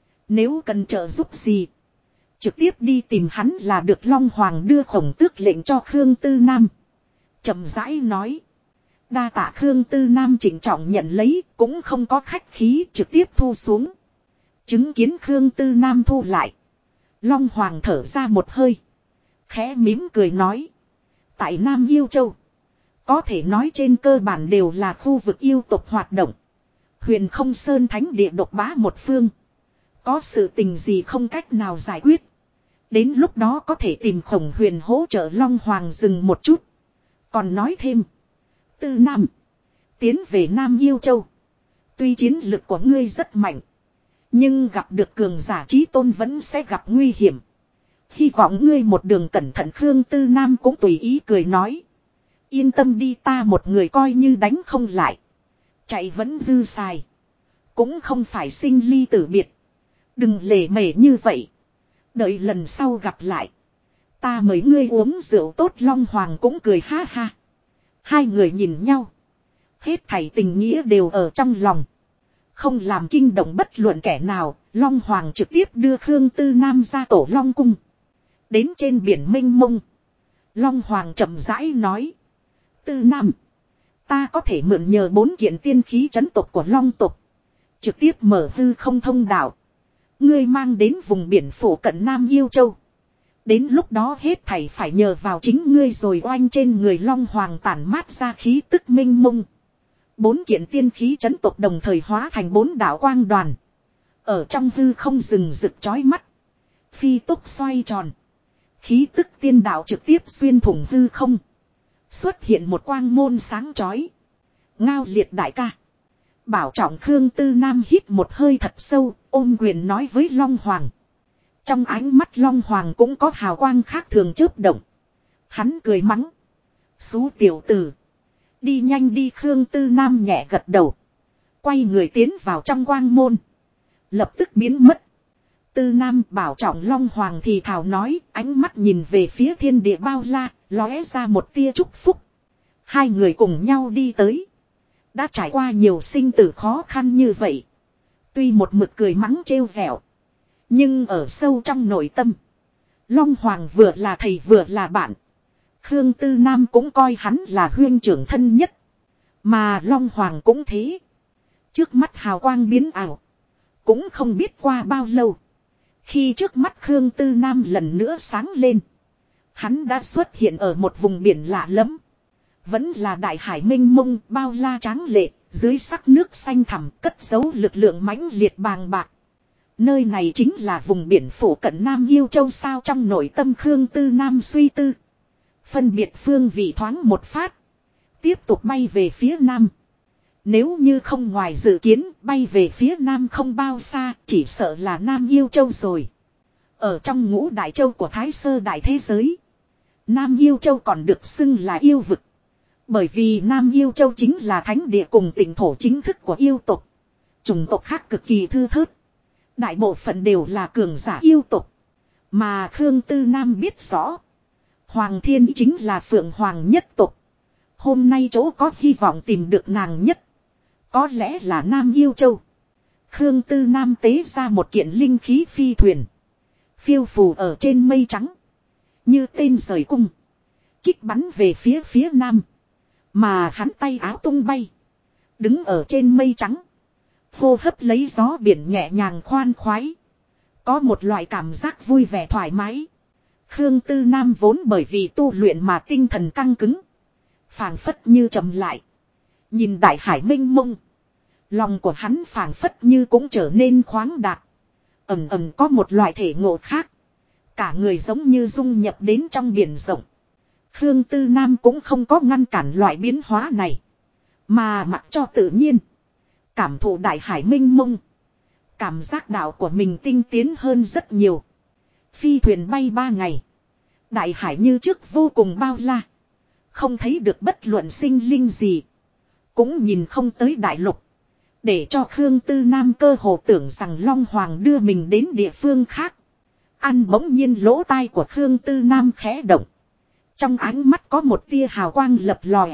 S1: Nếu cần trợ giúp gì. Trực tiếp đi tìm hắn là được. Long Hoàng đưa khổng tước lệnh cho Khương Tư Nam. Chậm rãi nói. Đa tạ. Khương Tư Nam chỉnh trọng nhận lấy. Cũng không có khách khí, trực tiếp thu xuống. Chứng kiến Khương Tư Nam thu lại. Long Hoàng thở ra một hơi. Khẽ mỉm cười nói. Tại Nam Yêu Châu. Có thể nói trên cơ bản đều là khu vực yêu tộc hoạt động. Huyền Không Sơn Thánh Địa độc bá một phương. Có sự tình gì không cách nào giải quyết. Đến lúc đó có thể tìm Khổng Huyền hỗ trợ. Long Hoàng dừng một chút. Còn nói thêm. Tư Nam. Tiến về Nam Yêu Châu. Tuy chiến lực của ngươi rất mạnh. Nhưng gặp được cường giả chí tôn vẫn sẽ gặp nguy hiểm. Hy vọng ngươi một đường cẩn thận. Khương Tư Nam cũng tùy ý cười nói. Yên tâm đi, ta một người coi như đánh không lại. Chạy vẫn dư xài. Cũng không phải sinh ly tử biệt. Đừng lề mề như vậy. Đợi lần sau gặp lại. Ta mời ngươi uống rượu tốt. Long Hoàng cũng cười ha ha. Hai người nhìn nhau. Hết thảy tình nghĩa đều ở trong lòng. Không làm kinh động bất luận kẻ nào. Long Hoàng trực tiếp đưa Khương Tư Nam ra tổ Long Cung. Đến trên biển mênh mông. Long Hoàng chậm rãi nói. Tư Nam. Ta có thể mượn nhờ 4 kiện tiên khí trấn tộc của Long tộc. Trực tiếp mở hư không thông đạo. Ngươi mang đến vùng biển phủ cận Nam Yêu Châu. Đến lúc đó hết thảy phải nhờ vào chính ngươi rồi. Oanh trên người Long Hoàng tản mát ra khí tức minh mông. 4 kiện tiên khí trấn tộc đồng thời hóa thành 4 đạo quang đoàn. Ở trong hư không rừng rực chói mắt. Phi tốc xoay tròn. Khí tức tiên đạo trực tiếp xuyên thủng hư không. Xuất hiện một quang môn sáng chói. Ngao Liệt đại ca. Bảo trọng. Khương Tư Nam hít một hơi thật sâu, ôm quyền nói với Long Hoàng. Trong ánh mắt Long Hoàng cũng có hào quang khác thường chớp động. Hắn cười mắng. Xú tiểu tử. Đi nhanh đi. Khương Tư Nam nhẹ gật đầu. Quay người tiến vào trong quang môn. Lập tức biến mất. Tư Nam bảo trọng. Long Hoàng thì thào nói, ánh mắt nhìn về phía thiên địa bao la, lóe ra một tia chúc phúc. Hai người cùng nhau đi tới. Đã trải qua nhiều sinh tử khó khăn như vậy. Tuy một mực cười mắng trêu vẹo. Nhưng ở sâu trong nội tâm. Long Hoàng vừa là thầy vừa là bạn. Khương Tư Nam cũng coi hắn là huynh trưởng thân nhất. Mà Long Hoàng cũng thế. Trước mắt hào quang biến ảo. Cũng không biết qua bao lâu. Khi trước mắt Khương Tư Nam lần nữa sáng lên. Hắn đã xuất hiện ở một vùng biển lạ lẫm. Vẫn là đại hải mênh mông bao la tráng lệ. Dưới sắc nước xanh thẳm cất giấu lực lượng mãnh liệt bàng bạc. Nơi này chính là vùng biển phủ cận Nam Yêu Châu sao, trong nội tâm Khương Tư Nam suy tư. Phân biệt phương vị thoáng một phát. Tiếp tục bay về phía nam. Nếu như không ngoài dự kiến, bay về phía nam không bao xa, chỉ sợ là Nam Yêu Châu rồi. Ở trong ngũ đại châu của Thái Sơ đại thế giới, Nam Yêu Châu còn được xưng là yêu vực. Bởi vì Nam Yêu Châu chính là thánh địa cùng tỉnh thổ chính thức của yêu tộc. Chủng tộc khác cực kỳ thưa thớt. Đại bộ phận đều là cường giả yêu tộc. Mà Khương Tư Nam biết rõ. Hoàng Thiên chính là phượng hoàng nhất tộc. Hôm nay chỗ có hy vọng tìm được nàng nhất. Có lẽ là Nam Yêu Châu. Khương Tư Nam tế ra một kiện linh khí phi thuyền. Phiêu phù ở trên mây trắng. Như tên rời cung. Kích bắn về phía nam. Mà hắn tay áo tung bay. Đứng ở trên mây trắng. Hô hấp lấy gió biển nhẹ nhàng khoan khoái. Có một loại cảm giác vui vẻ thoải mái. Khương Tư Nam vốn bởi vì tu luyện mà tinh thần căng cứng. Phảng phất như trầm lại. Nhìn đại hải mênh mông. Lòng của hắn phảng phất như cũng trở nên khoáng đạt. Ẩm ẩm có một loại thể ngộ khác. Cả người giống như dung nhập đến trong biển rộng. Khương Tư Nam cũng không có ngăn cản loại biến hóa này. Mà mặc cho tự nhiên. Cảm thụ đại hải mênh mông. Cảm giác đạo của mình tinh tiến hơn rất nhiều. Phi thuyền bay 3 ngày. Đại hải như trước vô cùng bao la. Không thấy được bất luận sinh linh gì. Cũng nhìn không tới đại lục. Để cho Khương Tư Nam cơ hồ tưởng rằng Long Hoàng đưa mình đến địa phương khác. Ăn bỗng nhiên lỗ tai của Khương Tư Nam khẽ động. Trong ánh mắt có một tia hào quang lập lòe.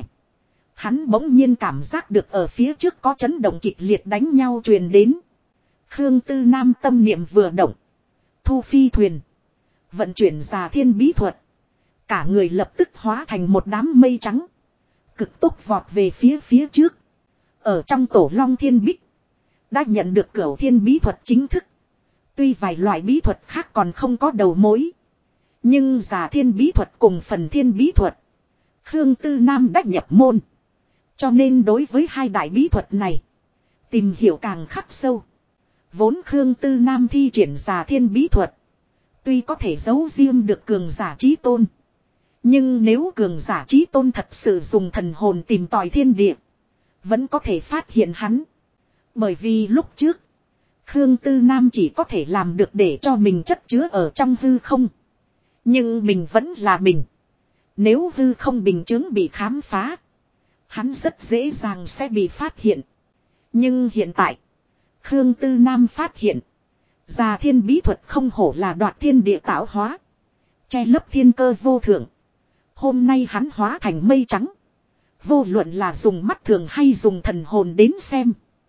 S1: Hắn bỗng nhiên cảm giác được ở phía trước có chấn động kịch liệt đánh nhau truyền đến. Khương Tư Nam tâm niệm vừa động. Thu phi thuyền. Vận chuyển Già Thiên bí thuật. Cả người lập tức hóa thành một đám mây trắng. Cực tốc vọt về phía trước. Ở trong tổ Long Thiên Bích. Đã nhận được Cửu Thiên bí thuật chính thức. Tuy vài loại bí thuật khác còn không có đầu mối. Nhưng Già Thiên bí thuật cùng Phần Thiên bí thuật. Khương Tư Nam đã nhập môn. Cho nên đối với hai đại bí thuật này. Tìm hiểu càng khắc sâu. Vốn Khương Tư Nam thi triển Già Thiên bí thuật. Tuy có thể giấu riêng được cường giả chí tôn. Nhưng nếu cường giả chí tôn thật sự dùng thần hồn tìm tòi thiên địa. Vẫn có thể phát hiện hắn. Bởi vì lúc trước. Khương Tư Nam chỉ có thể làm được để cho mình chất chứa ở trong hư không. Nhưng mình vẫn là mình. Nếu hư không bình chứng bị khám phá. Hắn rất dễ dàng sẽ bị phát hiện. Nhưng hiện tại. Khương Tư Nam phát hiện. Già Thiên bí thuật không hổ là đoạt thiên địa tạo hóa. Che lấp thiên cơ vô thượng. Hôm nay hắn hóa thành mây trắng. Vô luận là dùng mắt thường hay dùng thần hồn đến xem.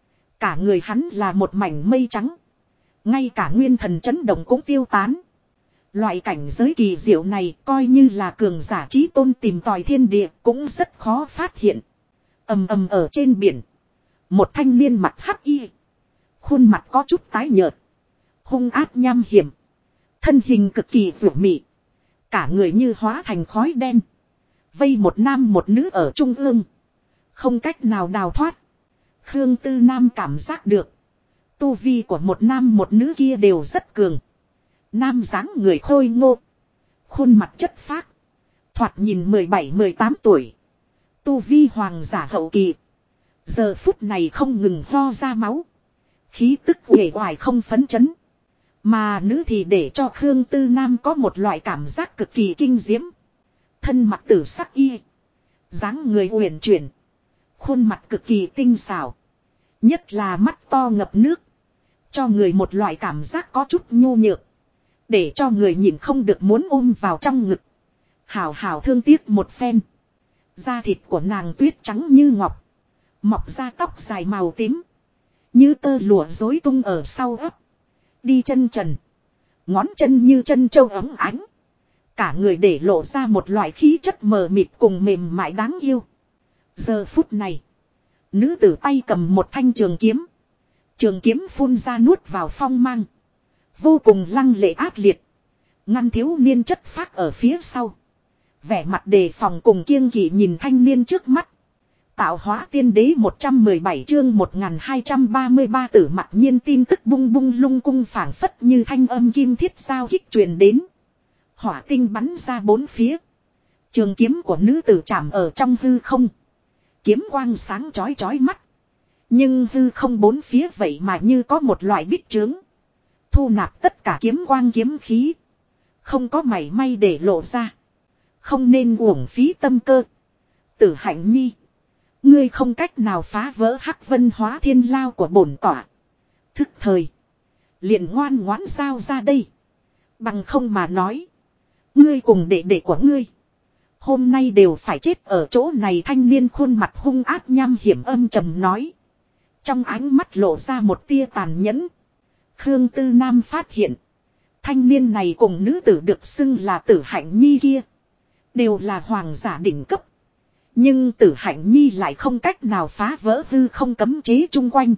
S1: Cả người hắn là một mảnh mây trắng. Ngay cả nguyên thần chấn động cũng tiêu tán. Loại cảnh giới kỳ diệu này coi như là cường giả chí tôn tìm tòi thiên địa cũng rất khó phát hiện. Ầm ầm ở trên biển. Một thanh niên mặt hắc y. Khuôn mặt có chút tái nhợt. Hung ác nham hiểm. Thân hình cực kỳ dữ mị. Cả người như hóa thành khói đen. Vây một nam một nữ ở trung ương. Không cách nào đào thoát. Khương Tư Nam cảm giác được. Tu vi của một nam một nữ kia đều rất cường. Nam dáng người khôi ngô. Khuôn mặt chất phác. Thoạt nhìn 17-18 tuổi. Tu vi hoàng giả hậu kỳ. Giờ phút này không ngừng ho ra máu. Khí tức uể oải không phấn chấn. Mà nữ thì để cho Khương Tư Nam có một loại cảm giác cực kỳ kinh diễm. Thân mặc tử sắc y. Dáng người uyển chuyển. Khuôn mặt cực kỳ tinh xảo. Nhất là mắt to ngập nước. Cho người một loại cảm giác có chút nhu nhược. Để cho người nhìn không được muốn ôm vào trong ngực. Hảo hảo thương tiếc một phen. Da thịt của nàng tuyết trắng như ngọc. Mọc ra tóc dài màu tím. Như tơ lụa rối tung ở sau ấp. Đi chân trần. Ngón chân như chân trâu óng ánh. Cả người để lộ ra một loại khí chất mờ mịt cùng mềm mại đáng yêu. Giờ phút này. Nữ tử tay cầm một thanh trường kiếm. Trường kiếm phun ra nuốt vào phong mang. Vô cùng lăng lệ ác liệt. Ngăn thiếu niên chất phác ở phía sau. Vẻ mặt đề phòng cùng kiêng kỵ nhìn thanh niên trước mắt. Tạo hóa tiên đế 117 chương 1233 Tử Mặc Nhiên tin tức bung bung lung cung phảng phất như thanh âm kim thiết sao kích truyền đến. Hỏa tinh bắn ra bốn phía. Trường kiếm của nữ tử chạm ở trong hư không. Kiếm quang sáng chói chói mắt. Nhưng hư không bốn phía vậy mà như có một loại bích trướng. Thu nạp tất cả kiếm quang kiếm khí. Không có mảy may để lộ ra. Không nên uổng phí tâm cơ. Tử Hạnh Nhi. Ngươi không cách nào phá vỡ Hắc Vân Hóa Thiên Lao của bổn tỏa. Thức thời. Liền ngoan ngoãn giao ra đây. Bằng không mà nói. Ngươi cùng đệ đệ của ngươi. Hôm nay đều phải chết ở chỗ này. Thanh niên khuôn mặt hung ác nham hiểm âm trầm nói. Trong ánh mắt lộ ra một tia tàn nhẫn. Khương Tư Nam phát hiện. Thanh niên này cùng nữ tử được xưng là Tử Hạnh Nhi kia. Đều là hoàng giả đỉnh cấp. Nhưng Tử Hạnh Nhi lại không cách nào phá vỡ hư không cấm chế chung quanh.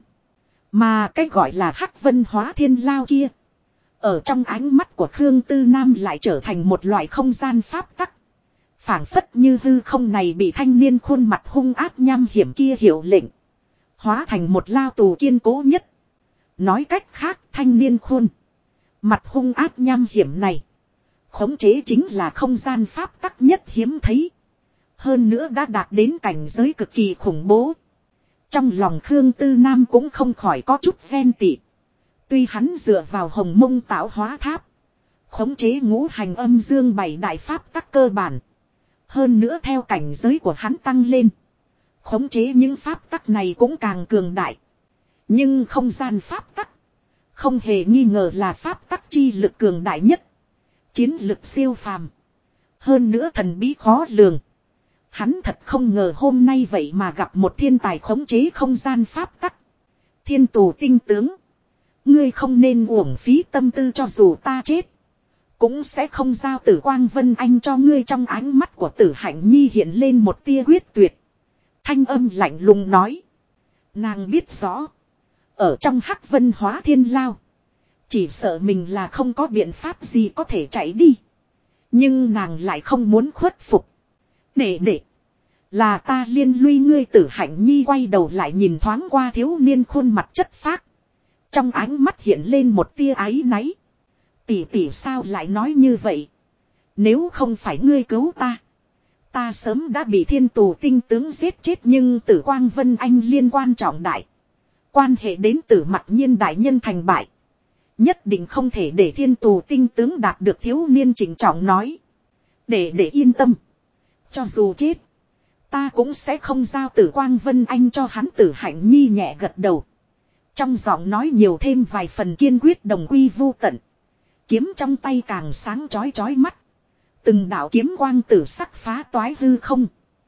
S1: Mà cái gọi là Hắc Vân Hóa Thiên Lao kia. Ở trong ánh mắt của Khương Tư Nam lại trở thành một loại không gian pháp tắc. Phảng phất như hư không này bị thanh niên khuôn mặt hung ác nham hiểm kia hiệu lệnh. Hóa thành một lao tù kiên cố nhất. Nói cách khác thanh niên khuôn. Mặt hung ác nham hiểm này. Khống chế chính là không gian pháp tắc nhất hiếm thấy. Hơn nữa đã đạt đến cảnh giới cực kỳ khủng bố. Trong lòng Khương Tư Nam cũng không khỏi có chút ghen tị. Tuy hắn dựa vào Hồng Mông Tạo Hóa Tháp. Khống chế ngũ hành âm dương bảy đại pháp tắc cơ bản. Hơn nữa theo cảnh giới của hắn tăng lên. Khống chế những pháp tắc này cũng càng cường đại. Nhưng không gian pháp tắc. Không hề nghi ngờ là pháp tắc chi lực cường đại nhất. Chiến lực siêu phàm. Hơn nữa thần bí khó lường. Hắn thật không ngờ hôm nay vậy mà gặp một thiên tài khống chế không gian pháp tắc. Thiên tù tinh tướng. Ngươi không nên uổng phí tâm tư cho dù ta chết. Cũng sẽ không giao Tử Quang Vân Anh cho ngươi. Trong ánh mắt của Tử Hạnh Nhi hiện lên một tia quyết tuyệt. Thanh âm lạnh lùng nói. Nàng biết rõ. Ở trong Hắc Vân Hóa Thiên Lao. Chỉ sợ mình là không có biện pháp gì có thể chạy đi. Nhưng nàng lại không muốn khuất phục. Đệ. Là ta liên lụy ngươi. Tử Hạnh Nhi quay đầu lại nhìn thoáng qua thiếu niên khuôn mặt chất phác. Trong ánh mắt hiện lên một tia áy náy. Tỷ sao lại nói như vậy. Nếu không phải ngươi cứu ta. Ta sớm đã bị thiên tù tinh tướng giết chết. Nhưng Tử Quang Vân Anh liên quan trọng đại. Quan hệ đến Tử Mặc Nhiên đại nhân thành bại. Nhất định không thể để thiên tù tinh tướng đạt được. Thiếu niên chỉnh trọng nói. Để yên tâm. Cho dù chết. Ta cũng sẽ không giao Tử Quang Vân Anh cho hắn. Tử Hạnh Nhi nhẹ gật đầu. Trong giọng nói nhiều thêm vài phần kiên quyết đồng quy vu tận. Kiếm trong tay càng sáng chói chói mắt. Từng đạo kiếm quang tử sắc phá toái hư không.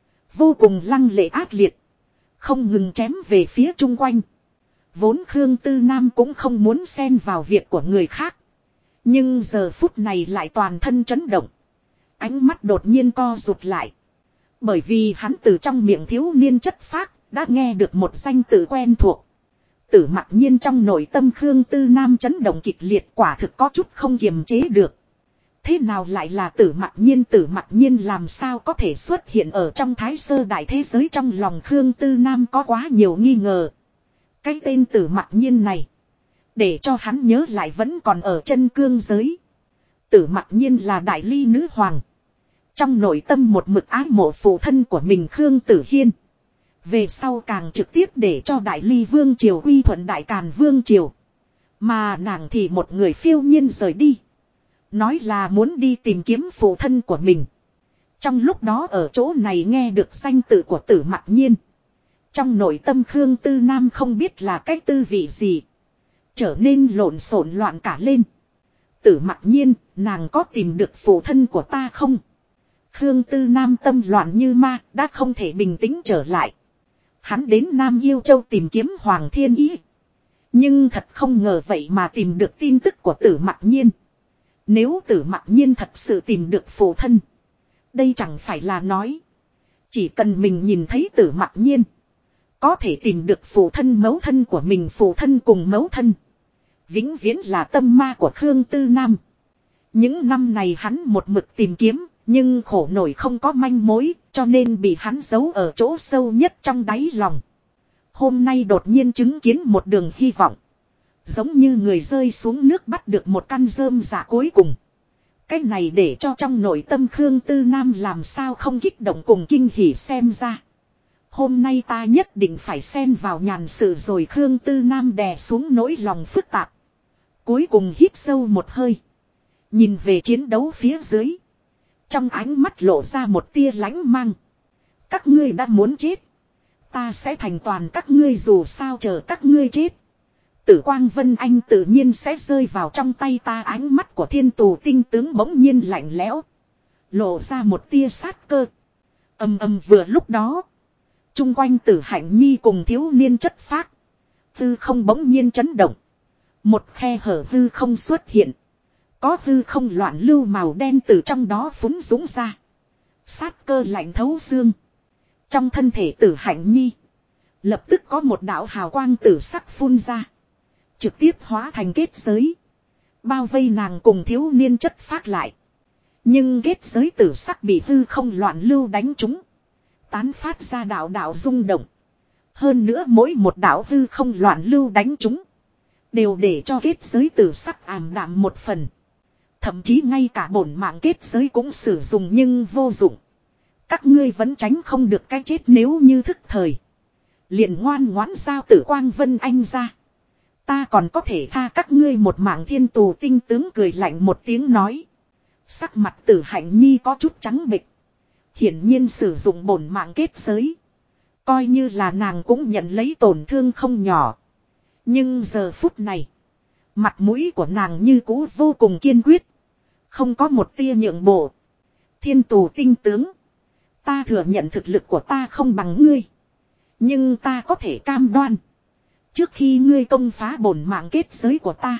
S1: Vô cùng lăng lệ ác liệt. Không ngừng chém về phía chung quanh. Vốn Khương Tư Nam cũng không muốn xen vào việc của người khác. Nhưng giờ phút này lại toàn thân chấn động. Ánh mắt đột nhiên co rụt lại. Bởi vì hắn từ trong miệng thiếu niên chất phác đã nghe được một danh tự quen thuộc. Tử Mặc Nhiên. Trong nội tâm Khương Tư Nam chấn động kịch liệt, quả thực có chút không kiềm chế được. Thế nào lại là Tử Mặc Nhiên? Tử Mặc Nhiên làm sao có thể xuất hiện ở trong Thái Sơ đại thế giới? Trong lòng Khương Tư Nam có quá nhiều nghi ngờ. Cái tên Tử Mặc Nhiên này, để cho hắn nhớ lại vẫn còn ở chân cương giới. Tử Mặc Nhiên là đại ly nữ hoàng. Trong nội tâm một mực ái mộ phụ thân của mình Khương Tử Hiên. Về sau càng trực tiếp để cho đại ly vương triều quy thuận đại càn vương triều. Mà nàng thì một người phiêu nhiên rời đi. Nói là muốn đi tìm kiếm phụ thân của mình. Trong lúc đó ở chỗ này nghe được danh tự của Tử Mặc Nhiên. Trong nội tâm Khương Tư Nam không biết là cái tư vị gì. Trở nên lộn xộn loạn cả lên. Tử Mặc Nhiên, nàng có tìm được phụ thân của ta không? Khương Tư Nam tâm loạn như ma, đã không thể bình tĩnh trở lại. Hắn đến Nam Yêu Châu tìm kiếm Hoàng Thiên Ý. Nhưng thật không ngờ vậy mà tìm được tin tức của Tử Mặc Nhiên. Nếu Tử Mặc Nhiên thật sự tìm được phụ thân. Đây chẳng phải là nói. Chỉ cần mình nhìn thấy Tử Mặc Nhiên. Có thể tìm được phụ thân mẫu thân của mình. Phụ thân cùng mẫu thân. Vĩnh viễn là tâm ma của Khương Tư Nam. Những năm này hắn một mực tìm kiếm. Nhưng khổ nổi không có manh mối, cho nên bị hắn giấu ở chỗ sâu nhất trong đáy lòng. Hôm nay đột nhiên chứng kiến một đường hy vọng. Giống như người rơi xuống nước bắt được một căn rơm rạ cuối cùng. Cái này để cho trong nội tâm Khương Tư Nam làm sao không kích động cùng kinh hỉ xem ra. Hôm nay ta nhất định phải xen vào nhàn sự rồi. Khương Tư Nam đè xuống nỗi lòng phức tạp. Cuối cùng hít sâu một hơi. Nhìn về chiến đấu phía dưới. Trong ánh mắt lộ ra một tia lãnh mang. Các ngươi đã muốn chết. Ta sẽ thành toàn các ngươi dù sao chờ các ngươi chết. Tử Quang Vân Anh tự nhiên sẽ rơi vào trong tay ta. Ánh mắt của thiên tù tinh tướng bỗng nhiên lạnh lẽo. Lộ ra một tia sát cơ. Ầm ầm vừa lúc đó. Trung quanh Tử Hạnh Nhi cùng thiếu niên chất phác. Hư không bỗng nhiên chấn động. Một khe hở hư không xuất hiện. Có hư không loạn lưu màu đen từ trong đó phúng dũng ra. Sát cơ lạnh thấu xương. Trong thân thể Tử Hạnh Nhi. Lập tức có một đạo hào quang tử sắc phun ra. Trực tiếp hóa thành kết giới. Bao vây nàng cùng thiếu niên chất phát lại. Nhưng kết giới tử sắc bị hư không loạn lưu đánh trúng. Tán phát ra đạo đạo rung động. Hơn nữa mỗi một đạo hư không loạn lưu đánh trúng. Đều để cho kết giới tử sắc ảm đạm một phần. Thậm chí ngay cả bổn mạng kết giới cũng sử dụng nhưng vô dụng. Các ngươi vẫn tránh không được cái chết nếu như thức thời. Liền ngoan ngoãn giao Tử Quang Vân Anh ra. Ta còn có thể tha các ngươi một mạng. Thiên tù tinh tướng cười lạnh một tiếng nói. Sắc mặt Tử Hạnh Nhi có chút trắng bệch. Hiển nhiên sử dụng bổn mạng kết giới. Coi như là nàng cũng nhận lấy tổn thương không nhỏ. Nhưng giờ phút này. Mặt mũi của nàng như cũ vô cùng kiên quyết. Không có một tia nhượng bộ. Thiên tù tinh tướng. Ta thừa nhận thực lực của ta không bằng ngươi. Nhưng ta có thể cam đoan. Trước khi ngươi công phá bổn mạng kết giới của ta.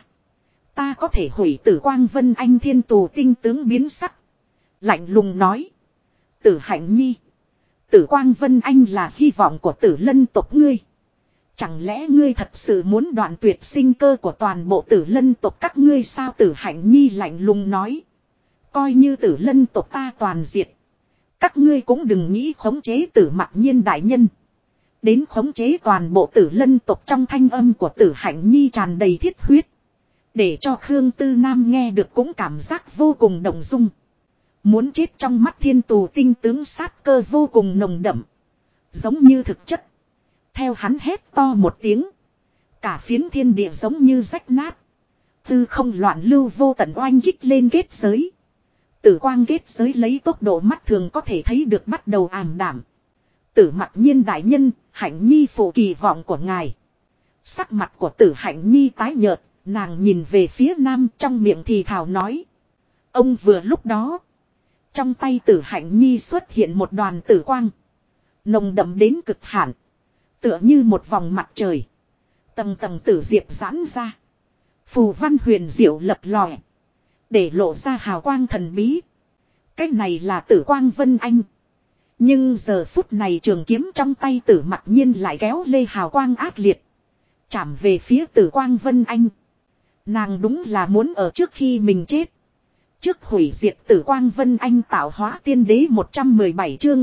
S1: Ta có thể hủy Tử Quang Vân Anh. Thiên tù tinh tướng biến sắc. Lạnh lùng nói. Tử Hạnh Nhi. Tử Quang Vân Anh là hy vọng của Tử Lân tộc ngươi. Chẳng lẽ ngươi thật sự muốn đoạn tuyệt sinh cơ của toàn bộ Tử Lân tộc các ngươi sao? Tử Hạnh Nhi lạnh lùng nói. Coi như Tử Lân tộc ta toàn diệt. Các ngươi cũng đừng nghĩ khống chế Tử Mặc Nhiên đại nhân. Đến khống chế toàn bộ Tử Lân tộc. Trong thanh âm của Tử Hạnh Nhi tràn đầy thiết huyết. Để cho Khương Tư Nam nghe được cũng cảm giác vô cùng động dung. Muốn chết trong mắt thiên tù tinh tướng sát cơ vô cùng nồng đậm. Giống như thực chất. Theo hắn hét to một tiếng. Cả phiến thiên địa giống như rách nát. Tư không loạn lưu vô tận oanh kích lên kết giới. Tử quang kết giới lấy tốc độ mắt thường có thể thấy được bắt đầu ảm đạm. Tử Mặc Nhiên đại nhân, Hạnh Nhi phụ kỳ vọng của ngài. Sắc mặt của Tử Hạnh Nhi tái nhợt, nàng nhìn về phía nam trong miệng thì thào nói. Ông vừa lúc đó. Trong tay Tử Hạnh Nhi xuất hiện một đoàn tử quang. Nồng đậm đến cực hạn. Tựa như một vòng mặt trời. Tầng tầng tử diệp giãn ra. Phù văn huyền diệu lập lòe. Để lộ ra hào quang thần bí. Cái này là Tử Quang Vân Anh. Nhưng giờ phút này trường kiếm trong tay Tử Mặc Nhiên lại kéo lê hào quang ác liệt. Chạm về phía Tử Quang Vân Anh. Nàng đúng là muốn ở trước khi mình chết. Trước hủy diệt Tử Quang Vân Anh tạo hóa tiên đế 117 chương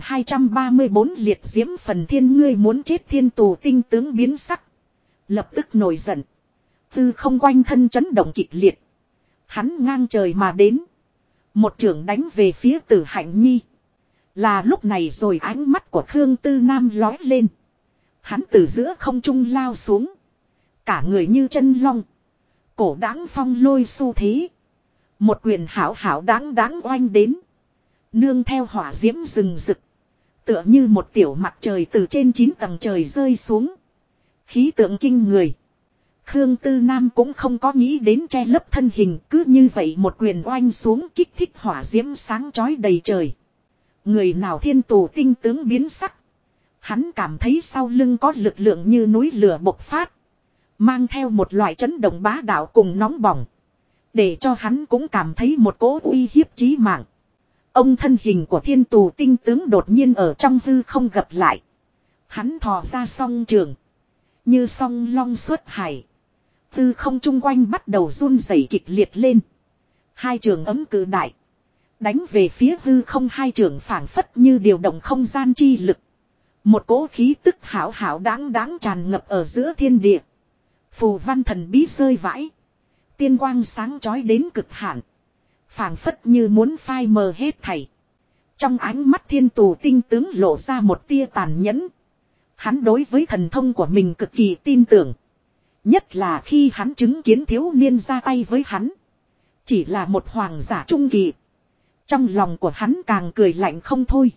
S1: 1234 liệt diễm phần thiên. Ngươi muốn chết. Thiên tù tinh tướng biến sắc. Lập tức nổi giận. Tư không quanh thân chấn động kịch liệt. Hắn ngang trời mà đến. Một chưởng đánh về phía Tử Hạnh Nhi. Là lúc này rồi ánh mắt của Khương Tư Nam lói lên. Hắn từ giữa không trung lao xuống. Cả người như chân long. Cổ đáng phong lôi xu thế. Một quyền hảo hảo đáng oanh đến. Nương theo hỏa diễm rừng rực. Tựa như một tiểu mặt trời từ trên 9 tầng trời rơi xuống. Khí tượng kinh người. Khương Tư Nam cũng không có nghĩ đến che lấp thân hình. Cứ như vậy một quyền oanh xuống kích thích hỏa diễm sáng chói đầy trời. Người nào? Thiên tù tinh tướng biến sắc. Hắn cảm thấy sau lưng có lực lượng như núi lửa bộc phát. Mang theo một loại chấn động bá đạo cùng nóng bỏng. Để cho hắn cũng cảm thấy một cỗ uy hiếp chí mạng. Ông thân hình của thiên tù tinh tướng đột nhiên ở trong hư không gập lại. Hắn thò ra song trường. Như song long xuất hải. Hư không chung quanh bắt đầu run rẩy kịch liệt lên. Hai trường ấm cự đại. Đánh về phía hư không hai trưởng phảng phất như điều động không gian chi lực. Một cỗ khí tức hảo hảo đáng đáng tràn ngập ở giữa thiên địa. Phù văn thần bí rơi vãi. Tiên quang sáng chói đến cực hạn. Phảng phất như muốn phai mờ hết thảy. Trong ánh mắt thiên tù tinh tướng lộ ra một tia tàn nhẫn. Hắn đối với thần thông của mình cực kỳ tin tưởng. Nhất là khi hắn chứng kiến thiếu niên ra tay với hắn. Chỉ là một hoàng giả trung kỳ. Trong lòng của hắn càng cười lạnh không thôi.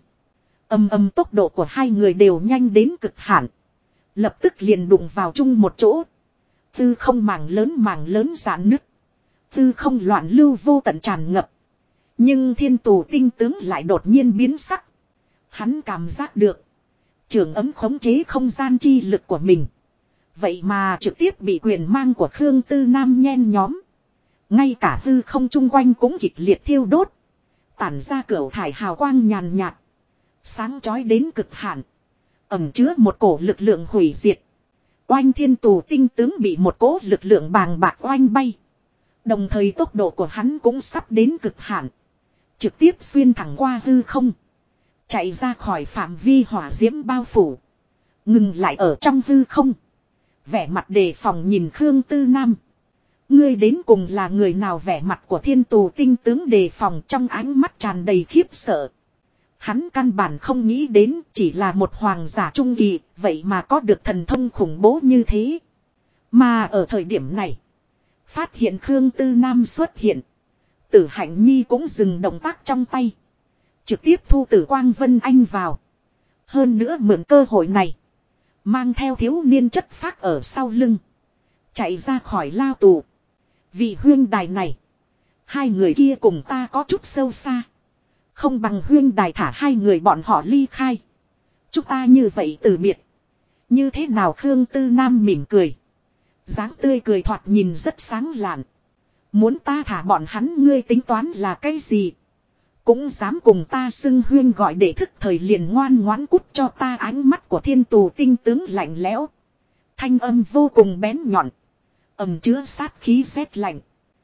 S1: Tốc độ của hai người đều nhanh đến cực hạn. Lập tức liền đụng vào chung một chỗ. Tư không mảng lớn giãn nứt. Tư không loạn lưu vô tận tràn ngập. Nhưng thiên tù tinh tướng lại đột nhiên biến sắc. Hắn cảm giác được. Trường ấm khống chế không gian chi lực của mình. Vậy mà trực tiếp bị quyền mang của Khương Tư Nam nhen nhóm. Ngay cả hư không chung quanh cũng kịch liệt thiêu đốt. Tản ra cửu thải hào quang nhàn nhạt. Sáng chói đến cực hạn. Ẩm chứa một cổ lực lượng hủy diệt. Oanh thiên tù tinh tướng bị một cỗ lực lượng bàng bạc oanh bay. Đồng thời tốc độ của hắn cũng sắp đến cực hạn. Trực tiếp xuyên thẳng qua hư không. Chạy ra khỏi phạm vi hỏa diễm bao phủ. Ngừng lại ở trong hư không. Vẻ mặt đề phòng nhìn Khương Tư Nam. Ngươi đến cùng là người nào? Vẻ mặt của thiên tù tinh tướng đề phòng trong ánh mắt tràn đầy khiếp sợ. Hắn căn bản không nghĩ đến chỉ là một hoàng giả trung kỳ, vậy mà có được thần thông khủng bố như thế. Mà ở thời điểm này, phát hiện Khương Tư Nam xuất hiện. Tử Hạnh Nhi cũng dừng động tác trong tay. Trực tiếp thu Tử Quang Vân Anh vào. Hơn nữa mượn cơ hội này. Mang theo thiếu niên chất phác ở sau lưng. Chạy ra khỏi lao tù. Vị huyên đài này. Hai người kia cùng ta có chút sâu xa. Không bằng huyên đài thả hai người bọn họ ly khai. Chúng ta như vậy từ biệt. Như thế nào? Khương Tư Nam mỉm cười. Dáng tươi cười thoạt nhìn rất sáng lạn. Muốn ta thả bọn hắn, ngươi tính toán là cái gì? Cũng dám cùng ta xưng huyên gọi để thức thời, liền ngoan ngoãn cút cho ta. Ánh mắt của thiên tù tinh tướng lạnh lẽo. Thanh âm vô cùng bén nhọn. Ẩm chứa sát khí rét lạnh.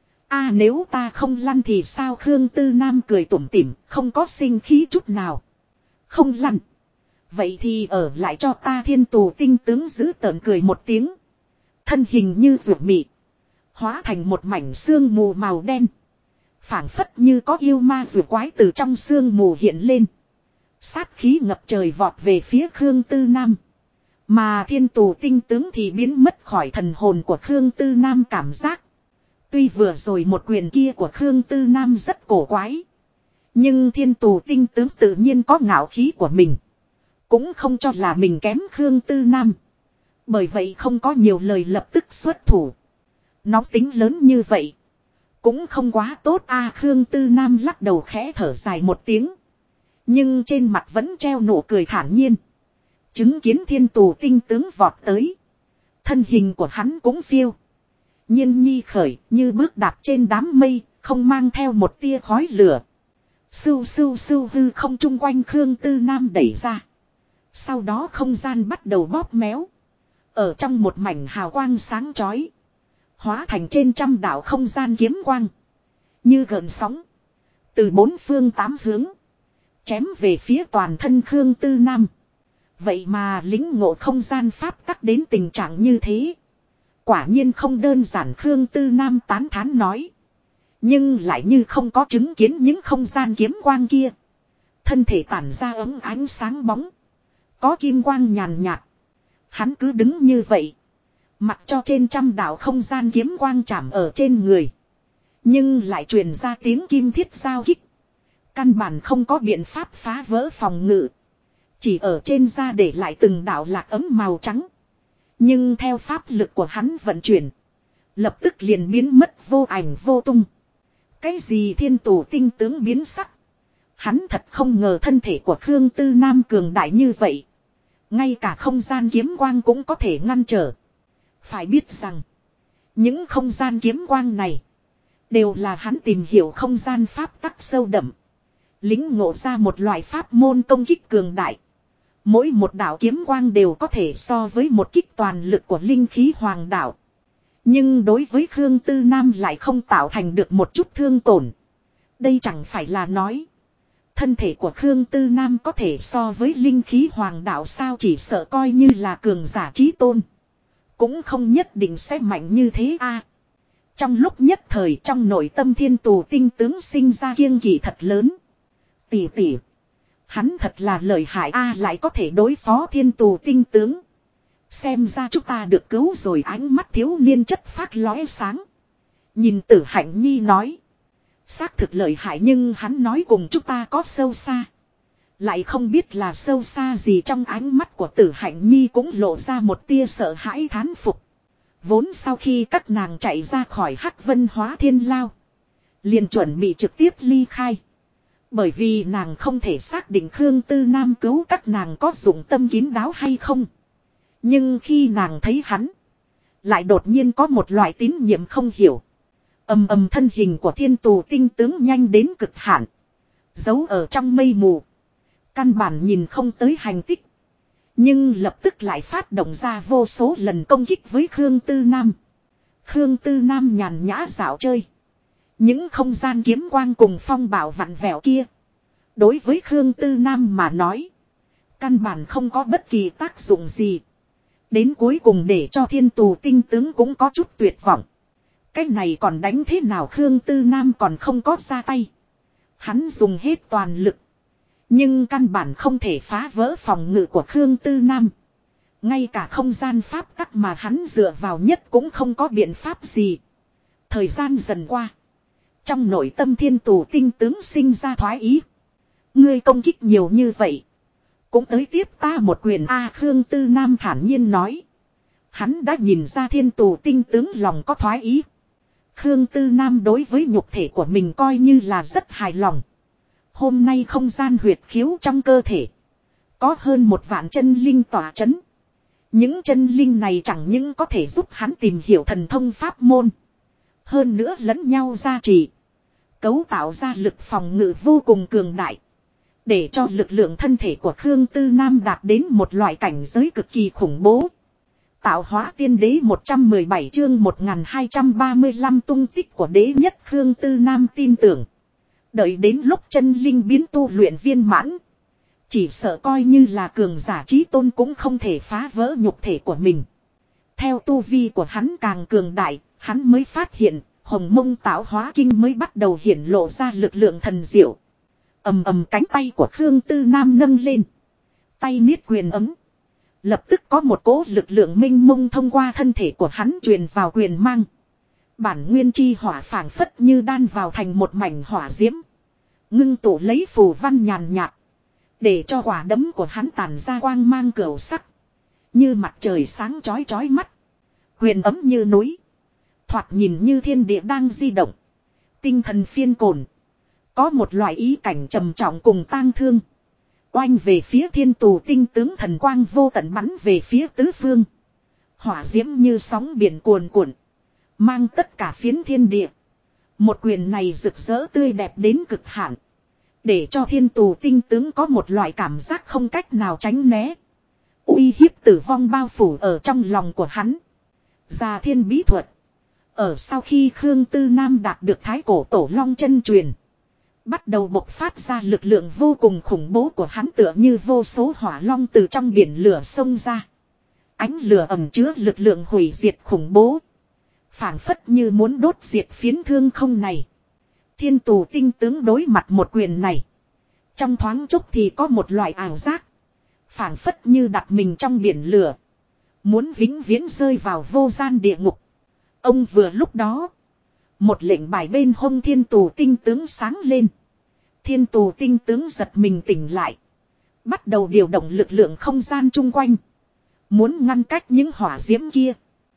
S1: Nếu ta không lăn thì sao? Khương Tư Nam cười tủm tỉm, không có sinh khí chút nào. Không lăn. Vậy thì ở lại cho ta. Thiên tù tinh tướng giữ tợn cười một tiếng. Thân hình như ruột mị. Hóa thành một mảnh sương mù màu đen. Phảng phất như có yêu ma rùa quái từ trong sương mù hiện lên. Sát khí ngập trời vọt về phía Khương Tư Nam. Mà thiên tù tinh tướng thì biến mất khỏi thần hồn của Khương Tư Nam cảm giác. Tuy vừa rồi một quyền kia của Khương Tư Nam rất cổ quái. Nhưng thiên tù tinh tướng tự nhiên có ngạo khí của mình. Cũng không cho là mình kém Khương Tư Nam. Bởi vậy không có nhiều lời, lập tức xuất thủ. Nóng tính lớn như vậy. Cũng không quá tốt Khương Tư Nam lắc đầu khẽ thở dài một tiếng. Nhưng trên mặt vẫn treo nụ cười thản nhiên. Chứng kiến thiên tù tinh tướng vọt tới. Thân hình của hắn cũng phiêu. Nhiên nhi khởi như bước đạp trên đám mây, không mang theo một tia khói lửa. Sưu sưu sưu hư không chung quanh Khương Tư Nam đẩy ra. Sau đó không gian bắt đầu bóp méo. Ở trong một mảnh hào quang sáng chói. Hóa thành trên trăm đạo không gian kiếm quang. Như gợn sóng. Từ bốn phương tám hướng. Chém về phía toàn thân Khương Tư Nam. Vậy mà lính ngộ không gian pháp tắc đến tình trạng như thế. Quả nhiên không đơn giản, Khương Tư Nam tán thán nói. Nhưng lại như không có chứng kiến những không gian kiếm quang kia. Thân thể tản ra ấm ánh sáng bóng. Có kim quang nhàn nhạt. Hắn cứ đứng như vậy. Mặc cho trên trăm đạo không gian kiếm quang chạm ở trên người. Nhưng lại truyền ra tiếng kim thiết giao kích. Căn bản không có biện pháp phá vỡ phòng ngự. Chỉ ở trên da để lại từng đạo lạc ấm màu trắng. Nhưng theo pháp lực của hắn vận chuyển. Lập tức liền biến mất vô ảnh vô tung. Cái gì? Thiên tù tinh tướng biến sắc. Hắn thật không ngờ thân thể của Khương Tư Nam cường đại như vậy. Ngay cả không gian kiếm quang cũng có thể ngăn trở. Phải biết rằng. Những không gian kiếm quang này. Đều là hắn tìm hiểu không gian pháp tắc sâu đậm. Lính ngộ ra một loại pháp môn công kích cường đại. Mỗi một đạo kiếm quang đều có thể so với một kích toàn lực của linh khí hoàng đạo. Nhưng đối với Khương Tư Nam lại không tạo thành được một chút thương tổn. Đây chẳng phải là nói. Thân thể của Khương Tư Nam có thể so với linh khí hoàng đạo sao, chỉ sợ coi như là cường giả chí tôn. Cũng không nhất định sẽ mạnh như thế a. Trong lúc nhất thời trong nội tâm Thiên Tù Tinh tướng sinh ra kiêng kỵ thật lớn. Tỷ tỷ. Hắn thật là lợi hại a, lại có thể đối phó Thiên Tù Tinh tướng. Xem ra chúng ta được cứu rồi, ánh mắt thiếu niên chất phát lóe sáng. Nhìn Tử Hạnh Nhi nói. Xác thực lợi hại nhưng hắn nói cùng chúng ta có sâu xa. Lại không biết là sâu xa gì, trong ánh mắt của Tử Hạnh Nhi cũng lộ ra một tia sợ hãi thán phục. Vốn sau khi các nàng chạy ra khỏi Hắc Vân Hóa Thiên Lao, liền chuẩn bị trực tiếp ly khai. Bởi vì nàng không thể xác định Khương Tư Nam cứu các nàng có dụng tâm kín đáo hay không. Nhưng khi nàng thấy hắn, lại đột nhiên có một loại tín nhiệm không hiểu. Thân hình của Thiên Tù Tinh tướng nhanh đến cực hạn, giấu ở trong mây mù, căn bản nhìn không tới hành tích. Nhưng lập tức lại phát động ra vô số lần công kích với Khương Tư Nam. Khương Tư Nam nhàn nhã dạo chơi. Những không gian kiếm quang cùng phong bảo vặn vẹo kia, đối với Khương Tư Nam mà nói, căn bản không có bất kỳ tác dụng gì. Đến cuối cùng để cho Thiên Tù Tinh tướng cũng có chút tuyệt vọng. Cái này còn đánh thế nào, Khương Tư Nam còn không có ra tay. Hắn dùng hết toàn lực. Nhưng căn bản không thể phá vỡ phòng ngự của Khương Tư Nam. Ngay cả không gian pháp tắc mà hắn dựa vào nhất cũng không có biện pháp gì. Thời gian dần qua, trong nội tâm Thiên Tù Tinh tướng sinh ra thoái ý. Ngươi công kích nhiều như vậy, cũng tới tiếp ta một quyền a, Khương Tư Nam thản nhiên nói. Hắn đã nhìn ra Thiên Tù Tinh tướng lòng có thoái ý. Khương Tư Nam đối với nhục thể của mình coi như là rất hài lòng. Hôm nay không gian huyệt khiếu trong cơ thể có hơn 1.000 chân linh tỏa chấn. Những chân linh này chẳng những có thể giúp hắn tìm hiểu thần thông pháp môn, hơn nữa lẫn nhau gia trì, cấu tạo ra lực phòng ngự vô cùng cường đại. Để cho lực lượng thân thể của Khương Tư Nam đạt đến một loại cảnh giới cực kỳ khủng bố. Tạo hóa tiên đế 117 chương 1235 tung tích của đế nhất. Khương Tư Nam tin tưởng, đợi đến lúc chân linh biến tu luyện viên mãn, chỉ sợ coi như là cường giả chí tôn cũng không thể phá vỡ nhục thể của mình. Theo tu vi của hắn càng cường đại, hắn mới phát hiện Hồng Mông Tạo Hóa Kinh mới bắt đầu hiển lộ ra lực lượng thần diệu. Cánh tay của Khương Tư Nam nâng lên, tay niết quyền ấm. Lập tức có một cỗ lực lượng minh mông thông qua thân thể của hắn truyền vào quyền mang. Bản nguyên chi hỏa phảng phất như đan vào thành một mảnh hỏa diễm, ngưng tụ lấy phù văn nhàn nhạt, để cho quả đấm của hắn tản ra quang mang cửu sắc, như mặt trời sáng chói chói mắt. Quyền ấm như núi, thoạt nhìn như thiên địa đang di động, tinh thần phiên cồn. Có một loại ý cảnh trầm trọng cùng tang thương. Oanh về phía Thiên Tù Tinh tướng, thần quang vô tận bắn về phía tứ phương. Hỏa diễm như sóng biển cuồn cuộn, mang tất cả phiến thiên địa. Một quyền này rực rỡ tươi đẹp đến cực hạn, để cho Thiên Tù Tinh tướng có một loại cảm giác không cách nào tránh né. Uy hiếp tử vong bao phủ ở trong lòng của hắn. Già thiên bí thuật. Ở sau khi Khương Tư Nam đạt được thái cổ tổ long chân truyền, bắt đầu bộc phát ra lực lượng vô cùng khủng bố của hắn, tựa như vô số hỏa long từ trong biển lửa xông ra. Ánh lửa ẩn chứa lực lượng hủy diệt khủng bố, phảng phất như muốn đốt diệt phiến thương không này. Thiên Tù Tinh tướng đối mặt một quyền này, trong thoáng chốc thì có một loại ảo giác, phảng phất như đặt mình trong biển lửa, muốn vĩnh viễn rơi vào vô gian địa ngục. Ông vừa lúc đó, một lệnh bài bên hông Thiên Tù Tinh tướng sáng lên. Thiên Tù Tinh tướng giật mình tỉnh lại, bắt đầu điều động lực lượng không gian chung quanh, muốn ngăn cách những hỏa diễm kia.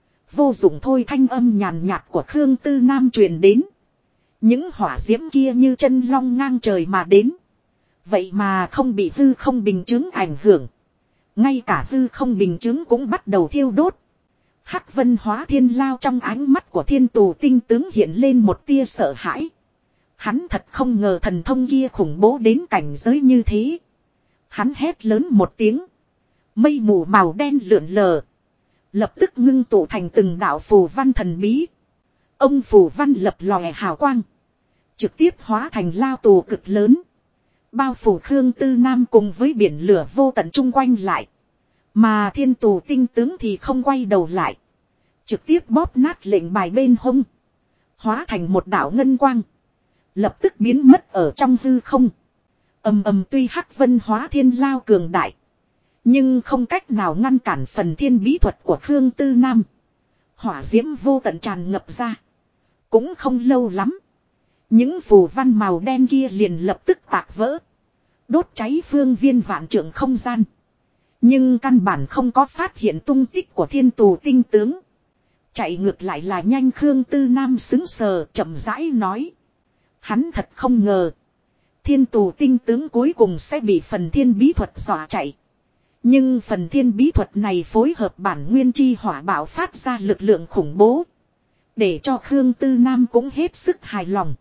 S1: Vô dụng thôi, thanh âm nhàn nhạt của Khương Tư Nam truyền đến. Những hỏa diễm kia như chân long ngang trời mà đến, vậy mà không bị hư không bình chứng ảnh hưởng. Ngay cả hư không bình chứng cũng bắt đầu thiêu đốt. Hắc Vân Hóa Thiên Lao, trong ánh mắt của Thiên Tù Tinh tướng hiện lên một tia sợ hãi. Hắn thật không ngờ thần thông kia khủng bố đến cảnh giới như thế. Hắn hét lớn một tiếng, mây mù màu đen lượn lờ, lập tức ngưng tụ thành từng đạo phù văn thần bí. Ông phù văn lập lòe hào quang, Trực tiếp hóa thành lao tù cực lớn. Bao phủ Khương Tư Nam cùng với biển lửa vô tận chung quanh lại. Mà thiên tù tinh tướng thì không quay đầu lại. Trực tiếp bóp nát lệnh bài bên hông. Hóa thành một đạo ngân quang. Lập tức biến mất ở trong hư không. Ầm ầm, tuy Hắc Vân hóa thiên lao cường đại. Nhưng không cách nào ngăn cản phần thiên bí thuật của Khương Tư Nam. Hỏa diễm vô tận tràn ngập ra. Cũng không lâu lắm. Những phù văn màu đen kia liền lập tức tạc vỡ. Đốt cháy phương viên vạn trượng không gian. Nhưng căn bản không có phát hiện tung tích của thiên tù tinh tướng. Chạy ngược lại là nhanh, Khương Tư Nam xứng sờ chậm rãi nói. Hắn thật không ngờ. Thiên tù tinh tướng cuối cùng sẽ bị phần thiên bí thuật dọa chạy. Nhưng phần thiên bí thuật này phối hợp bản nguyên chi hỏa bạo phát ra lực lượng khủng bố. Để cho Khương Tư Nam cũng hết sức hài lòng.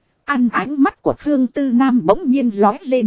S1: Ánh mắt của Khương Tư Nam bỗng nhiên lóe lên.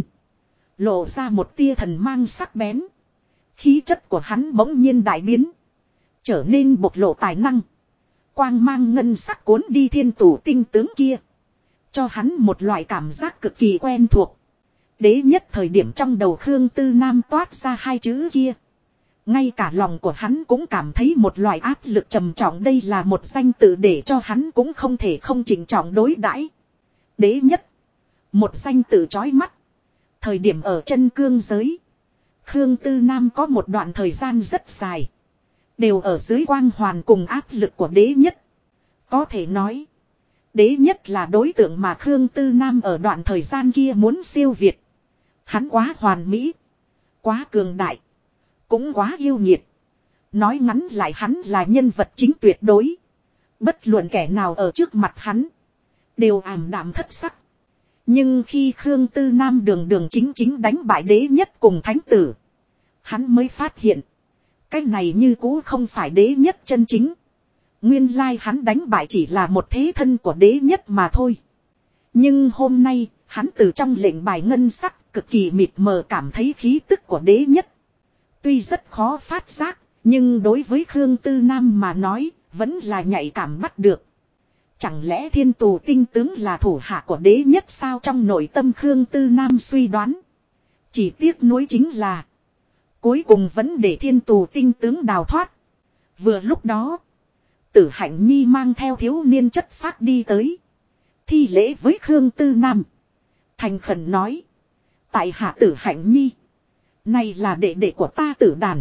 S1: Lộ ra một tia thần mang sắc bén. Khí chất của hắn bỗng nhiên đại biến. Trở nên bộc lộ tài năng. Quang mang ngân sắc cuốn đi thiên tù tinh tướng kia. Cho hắn một loại cảm giác cực kỳ quen thuộc. Đế nhất thời điểm trong đầu Khương Tư Nam toát ra hai chữ kia. Ngay cả lòng của hắn cũng cảm thấy một loại áp lực trầm trọng, đây là một danh tự để cho hắn cũng không thể không chỉnh trọng đối đãi. Đế nhất. Một danh tự chói mắt. Thời điểm ở chân cương giới. Khương Tư Nam có một đoạn thời gian rất dài. Đều ở dưới quang hoàn cùng áp lực của đế nhất. Có thể nói. Đế nhất là đối tượng mà Khương Tư Nam ở đoạn thời gian kia muốn siêu việt. Hắn quá hoàn mỹ. Quá cường đại. Cũng quá yêu nghiệt. Nói ngắn lại, hắn là nhân vật chính tuyệt đối. Bất luận kẻ nào ở trước mặt hắn. Đều ảm đạm thất sắc. Nhưng khi Khương Tư Nam đường đường chính chính đánh bại đế nhất cùng thánh tử. Hắn mới phát hiện. Cái này như cũ không phải đế nhất chân chính. Nguyên lai hắn đánh bại chỉ là một thế thân của đế nhất mà thôi. Nhưng hôm nay, hắn từ trong lệnh bài ngân sắc cực kỳ mịt mờ cảm thấy khí tức của đế nhất. Tuy rất khó phát giác, nhưng đối với Khương Tư Nam mà nói, vẫn là nhạy cảm bắt được. Chẳng lẽ thiên tù tinh tướng là thủ hạ của đế nhất sao, trong nội tâm Khương Tư Nam suy đoán. Chỉ tiếc nuối chính là cuối cùng vẫn để thiên tù tinh tướng đào thoát. Vừa lúc đó, Tử Hạnh Nhi mang theo thiếu niên chất phác đi tới. Thi lễ với Khương Tư Nam. Thành khẩn nói. Tại hạ Tử Hạnh Nhi. Này là đệ đệ của ta Tử Đàn.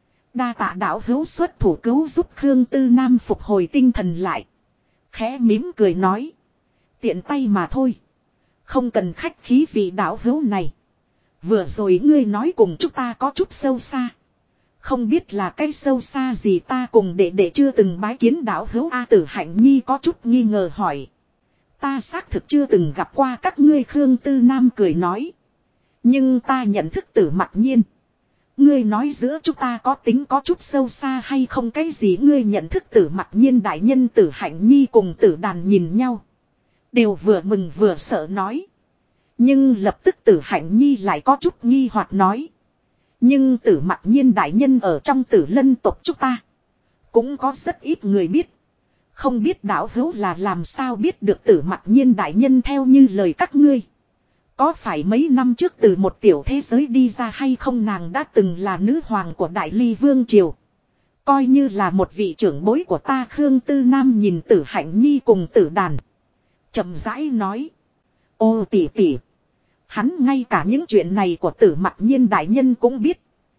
S1: Đa tạ đạo hữu xuất thủ cứu giúp. Khương Tư Nam phục hồi tinh thần lại. Khẽ mỉm cười nói. Tiện tay mà thôi. Không cần khách khí vì đạo hữu này. Vừa rồi ngươi nói cùng chúng ta có chút sâu xa. Không biết là cái sâu xa gì, ta cùng đệ đệ chưa từng bái kiến đạo hữu. Tử Hạnh Nhi có chút nghi ngờ hỏi. Ta xác thực chưa từng gặp qua các ngươi. Khương Tư Nam cười nói. Nhưng ta nhận thức Tử Mặc Nhiên. Ngươi nói giữa chúng ta có tính có chút sâu xa hay không, cái gì ngươi nhận thức Tử Mặc Nhiên đại nhân? Tử Hạnh Nhi cùng Tử Đàn nhìn nhau. Đều vừa mừng vừa sợ nói. Nhưng lập tức Tử Hạnh Nhi lại có chút nghi hoặc nói. Nhưng Tử Mặc Nhiên đại nhân ở trong Tử Lân tộc chúng ta. Cũng có rất ít người biết. Không biết đạo hữu là làm sao biết được Tử Mặc Nhiên đại nhân theo như lời các ngươi. Có phải mấy năm trước từ một tiểu thế giới đi ra hay không? Nàng đã từng là nữ hoàng của Đại Ly Vương Triều. Coi như là một vị trưởng bối của ta. Khương Tư Nam nhìn Tử Hạnh Nhi cùng Tử Đàn. Chậm rãi nói. Ô tỷ tỷ. Hắn ngay cả những chuyện này của Tử Mặc Nhiên đại nhân cũng biết.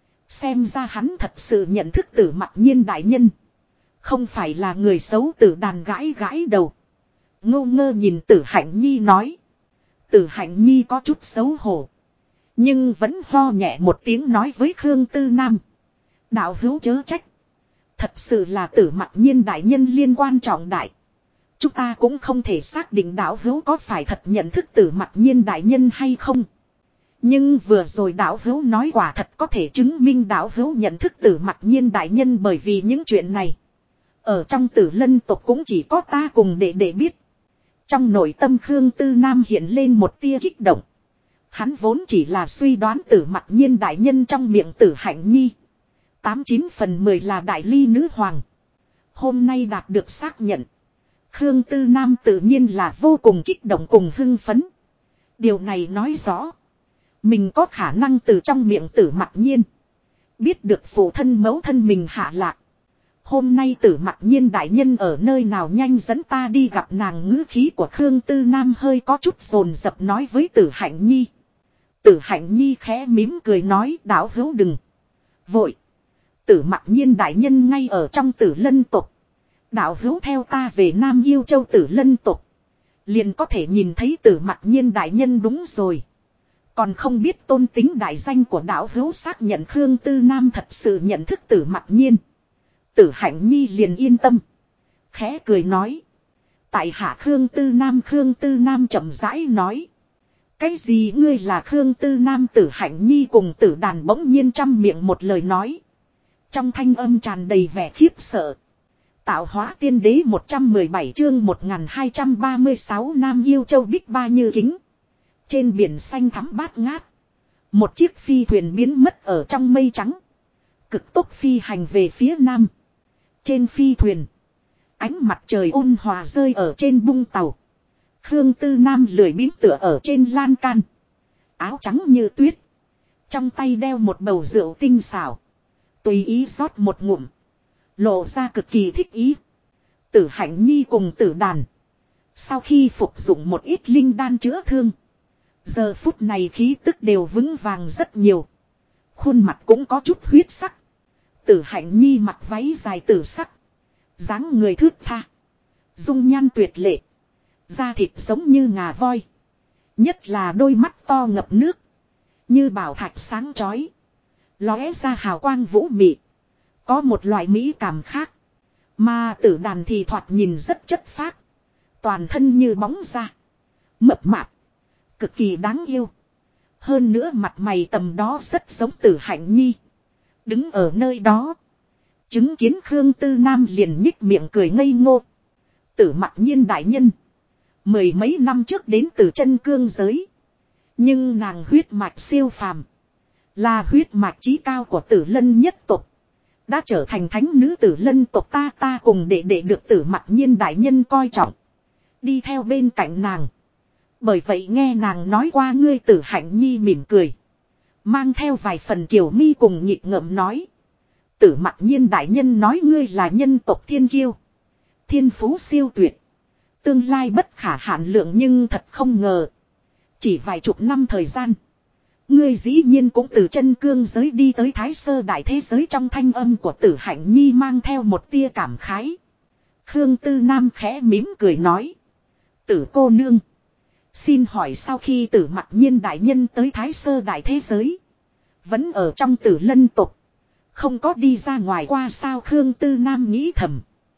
S1: Xem ra hắn thật sự nhận thức Tử Mặc Nhiên đại nhân. Không phải là người xấu. Tử Đàn gãi gãi đầu. Ngô ngơ nhìn Tử Hạnh Nhi nói. Tử Hạnh Nhi có chút xấu hổ. Nhưng vẫn ho nhẹ một tiếng nói với Khương Tư Nam. Đạo hữu chớ trách. Thật sự là Tử Mặc Nhiên đại nhân liên quan trọng đại. Chúng ta cũng không thể xác định đạo hữu có phải thật nhận thức Tử Mặc Nhiên đại nhân hay không. Nhưng vừa rồi đạo hữu nói quả thật có thể chứng minh đạo hữu nhận thức Tử Mặc Nhiên đại nhân, bởi vì những chuyện này. Ở trong Tử Lân tộc cũng chỉ có ta cùng đệ đệ biết. Trong nội tâm Khương Tư Nam hiện lên một tia kích động. Hắn vốn chỉ là suy đoán Tử Mặc Nhiên đại nhân trong miệng Tử Hạnh Nhi 89 phần 10 là Đại Ly nữ hoàng. Hôm nay đạt được xác nhận. Khương Tư Nam tự nhiên là vô cùng kích động cùng hưng phấn. Điều này nói rõ. Mình có khả năng từ trong miệng Tử Mặc Nhiên. Biết được phụ thân mẫu thân mình hạ lạc. Hôm nay Tử Mặc Nhiên đại nhân ở nơi nào, nhanh dẫn ta đi gặp nàng. Ngữ khí của Khương Tư Nam hơi có chút dồn dập nói với Tử Hạnh Nhi. Tử Hạnh Nhi khẽ mím cười nói, đạo hữu đừng vội. Tử Mặc Nhiên đại nhân ngay ở trong Tử Lân tộc. Đạo hữu theo ta về Nam Yêu Châu Tử Lân tộc. Liền có thể nhìn thấy Tử Mặc Nhiên đại nhân. Đúng rồi. Còn không biết tôn tính đại danh của đạo hữu. Xác nhận Khương Tư Nam thật sự nhận thức Tử Mặc Nhiên. Tử Hạnh Nhi liền yên tâm. Khẽ cười nói. Tại hạ Khương Tư Nam. Khương Tư Nam chậm rãi nói. Cái gì ngươi là Khương Tư Nam? Tử Hạnh Nhi cùng Tử Đàn bỗng nhiên trăm miệng một lời nói. Trong thanh âm tràn đầy vẻ khiếp sợ. Tạo hóa tiên đế 117 chương 1236 Nam Yêu Châu Bích Ba Như Kính. Trên biển xanh thắm bát ngát. Một chiếc phi thuyền biến mất ở trong mây trắng. Cực tốc phi hành về phía nam. Trên phi thuyền. Ánh mặt trời ôn hòa rơi ở trên bung tàu. Khương Tư Nam lười biếng tựa ở trên lan can. Áo trắng như tuyết. Trong tay đeo một bầu rượu tinh xảo. Tùy ý rót một ngụm. Lộ ra cực kỳ thích ý. Tử Hạnh Nhi cùng Tử Đàn. Sau khi phục dụng một ít linh đan chữa thương. Giờ phút này khí tức đều vững vàng rất nhiều. Khuôn mặt cũng có chút huyết sắc. Tử Hạnh Nhi mặc váy dài tử sắc. Dáng người thướt tha. Dung nhan tuyệt lệ. Da thịt giống như ngà voi. Nhất là đôi mắt to ngập nước. Như bảo thạch sáng chói. Lóe ra hào quang vũ mị. Có một loại mỹ cảm khác. Mà Tử Đàn thì thoạt nhìn rất chất phác. Toàn thân như bóng da. Mập mạp. Cực kỳ đáng yêu. Hơn nữa mặt mày tầm đó rất giống Tử Hạnh Nhi. Đứng ở nơi đó. Chứng kiến Khương Tư Nam liền nhích miệng cười ngây ngô. Tử Mặc Nhiên đại nhân. Mười mấy năm trước đến từ chân cương giới. Nhưng nàng huyết mạch siêu phàm. Là huyết mạch chí cao của Tử Lân nhất tộc. Đã trở thành thánh nữ Tử Lân tộc ta cùng đệ đệ được Tử Mặc Nhiên đại nhân coi trọng. Đi theo bên cạnh nàng. Bởi vậy nghe nàng nói qua ngươi. Tử Hạnh Nhi mỉm cười. Mang theo vài phần kiều mi cùng nhịp ngợm nói. Tử Mặc Nhiên đại nhân nói ngươi là nhân tộc thiên kiêu. Thiên phú siêu tuyệt. Tương lai bất khả hạn lượng, nhưng thật không ngờ. Chỉ vài chục năm thời gian. Ngươi dĩ nhiên cũng từ chân cương giới đi tới thái sơ đại thế giới. Trong thanh âm của Tử Hạnh Nhi mang theo một tia cảm khái. Khương Tư Nam khẽ mím cười nói. Tử cô nương. Xin hỏi sau khi Tử Mặc Nhiên đại nhân tới thái sơ đại thế giới. Vẫn ở trong Tử Lân tộc. Không có đi ra ngoài qua sao? Khương Tư Nam nghĩ thầm.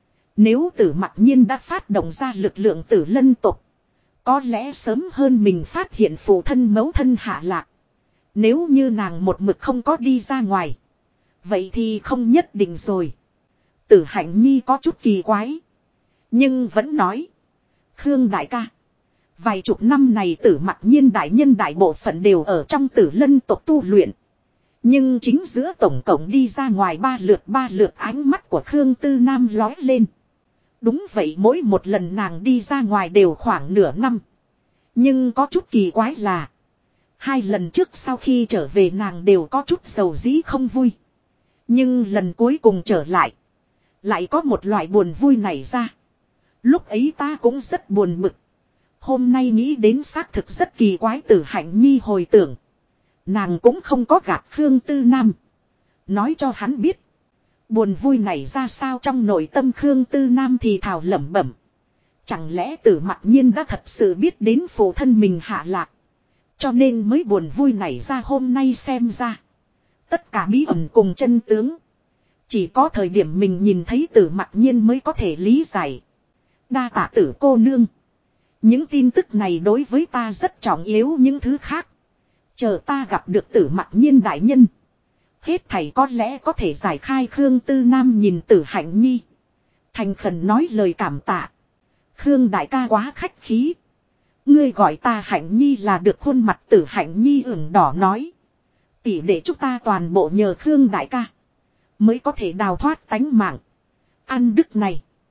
S1: Nếu Tử Mặc Nhiên đã phát động ra lực lượng Tử Lân tộc. Có lẽ sớm hơn mình phát hiện phụ thân mẫu thân hạ lạc. Nếu như nàng một mực không có đi ra ngoài. Vậy thì không nhất định rồi. Tử Hạnh Nhi có chút kỳ quái. Nhưng vẫn nói. Khương đại ca. Vài chục năm này Tử Mặc Nhiên đại nhân đại bộ phận đều ở trong Tử Lân tộc tu luyện. Nhưng chính giữa tổng cộng đi ra ngoài ba lượt ánh mắt của Khương Tư Nam lói lên. Đúng vậy, mỗi một lần nàng đi ra ngoài đều khoảng nửa năm. Nhưng có chút kỳ quái là. Hai lần trước sau khi trở về nàng đều có chút sầu dĩ không vui. Nhưng lần cuối cùng trở lại. Lại có một loại buồn vui nảy ra. Lúc ấy ta cũng rất buồn bực. Hôm nay nghĩ đến xác thực rất kỳ quái. Tử Hạnh Nhi hồi tưởng. Nàng cũng không có gạt Khương Tư Nam. Nói cho hắn biết. Buồn vui này ra sao trong nội tâm Khương Tư Nam thì thào lẩm bẩm. Chẳng lẽ Tử Mặc Nhiên đã thật sự biết đến phụ thân mình hạ lạc. Cho nên mới buồn vui này ra hôm nay xem ra. Tất cả bí ẩn cùng chân tướng. Chỉ có thời điểm mình nhìn thấy Tử Mặc Nhiên mới có thể lý giải. Đa tạ Tử cô nương. Những tin tức này đối với ta rất trọng yếu. Những thứ khác. Chờ ta gặp được Tử Mặc Nhiên đại nhân. Hết thảy có lẽ có thể giải khai. Khương Tư Nam nhìn Tử Hạnh Nhi. Thành khẩn nói lời cảm tạ. Khương đại ca quá khách khí. Ngươi gọi ta Hạnh Nhi là được. Khuôn mặt Tử Hạnh Nhi ửng đỏ nói. Tỷ để chúng ta toàn bộ nhờ Khương đại ca. Mới có thể đào thoát tánh mạng. Ăn đức này.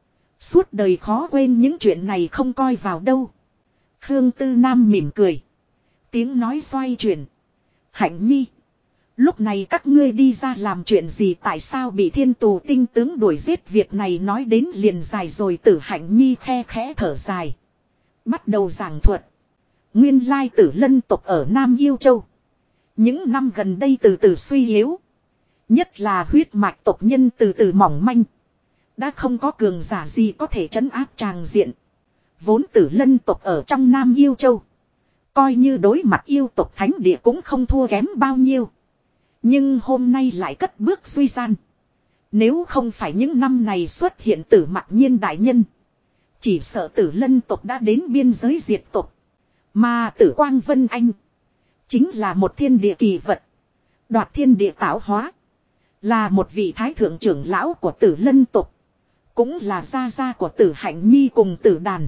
S1: Suốt đời khó quên những chuyện này không coi vào đâu. Khương Tư Nam mỉm cười. Tiếng nói xoay chuyển. Hạnh Nhi. Lúc này các ngươi đi ra làm chuyện gì, tại sao bị thiên tù tinh tướng đuổi giết, việc này nói đến liền dài rồi. Tử Hạnh Nhi khe khẽ thở dài. Bắt đầu giảng thuật. Nguyên lai Tử Lân tộc ở Nam Yêu Châu. Những năm gần đây từ từ suy yếu. Nhất là huyết mạch tộc nhân từ từ mỏng manh. Đã không có cường giả gì có thể trấn áp tràng diện. Vốn Tử Lân tộc ở trong Nam Yêu Châu. Coi như đối mặt yêu tộc thánh địa cũng không thua kém bao nhiêu. Nhưng hôm nay lại cất bước suy gian. Nếu không phải những năm này xuất hiện Tử Mặc Nhiên đại nhân. Chỉ sợ Tử Lân tộc đã đến biên giới diệt tộc. Mà Tử Quang Vân Anh. Chính là một thiên địa kỳ vật. Đoạt thiên địa tạo hóa. Là một vị thái thượng trưởng lão của Tử Lân tộc. Cũng là gia gia của Tử Hạnh Nhi cùng Tử Đàn.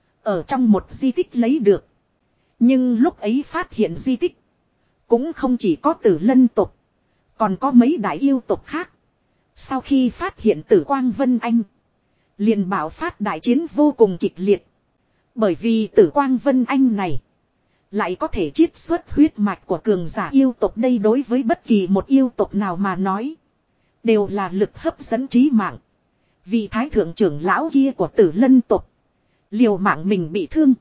S1: Ở trong một di tích lấy được. Nhưng lúc ấy phát hiện di tích. Cũng không chỉ có Tử Lân tộc. Còn có mấy đại yêu tộc khác. Sau khi phát hiện Tử Quang Vân Anh. Liền bạo phát đại chiến vô cùng kịch liệt. Bởi vì Tử Quang Vân Anh này. Lại có thể chiết xuất huyết mạch của cường giả yêu tộc, đây đối với bất kỳ một yêu tộc nào mà nói. Đều là lực hấp dẫn trí mạng. Vì thái thượng trưởng lão kia của Tử Lân tộc. Liều mạng mình bị thương.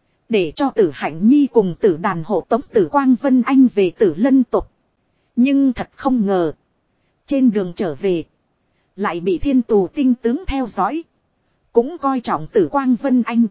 S1: Để cho Tử Hạnh Nhi cùng Tử Đàn hộ tống Tử Quang Vân Anh về Tử Lân tộc. Nhưng thật không ngờ. Trên đường trở về. Lại bị thiên tù tinh tướng theo dõi. Cũng coi trọng Tử Quang Vân Anh.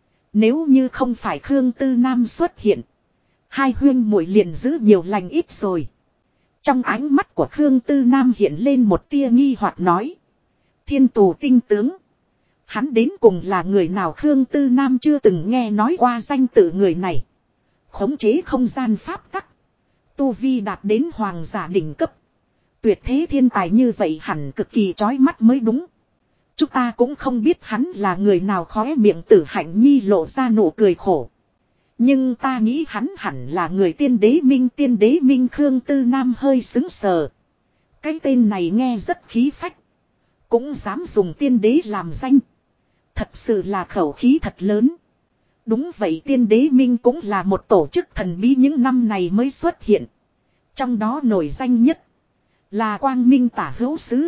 S1: Nếu như không phải Khương Tư Nam xuất hiện. Hai huyên muội liền giữ nhiều lành ít rồi. Trong ánh mắt của Khương Tư Nam hiện lên một tia nghi hoặc nói. Thiên tù tinh tướng. Hắn đến cùng là người nào? Khương Tư Nam chưa từng nghe nói qua danh tự người này. Khống chế không gian pháp tắc. Tu vi đạt đến hoàng giả đỉnh cấp. Tuyệt thế thiên tài như vậy hẳn cực kỳ chói mắt mới đúng. Chúng ta cũng không biết hắn là người nào, khóe miệng Tử Hạnh Nhi lộ ra nụ cười khổ. Nhưng ta nghĩ hắn hẳn là người Tiên Đế Minh. Tiên Đế Minh? Khương Tư Nam hơi sững sờ. Cái tên này nghe rất khí phách. Cũng dám dùng tiên đế làm danh. Thật sự là khẩu khí thật lớn. Đúng vậy, Tiên Đế Minh cũng là một tổ chức thần bí những năm này mới xuất hiện. Trong đó nổi danh nhất là Quang Minh Tả Hữu Sứ,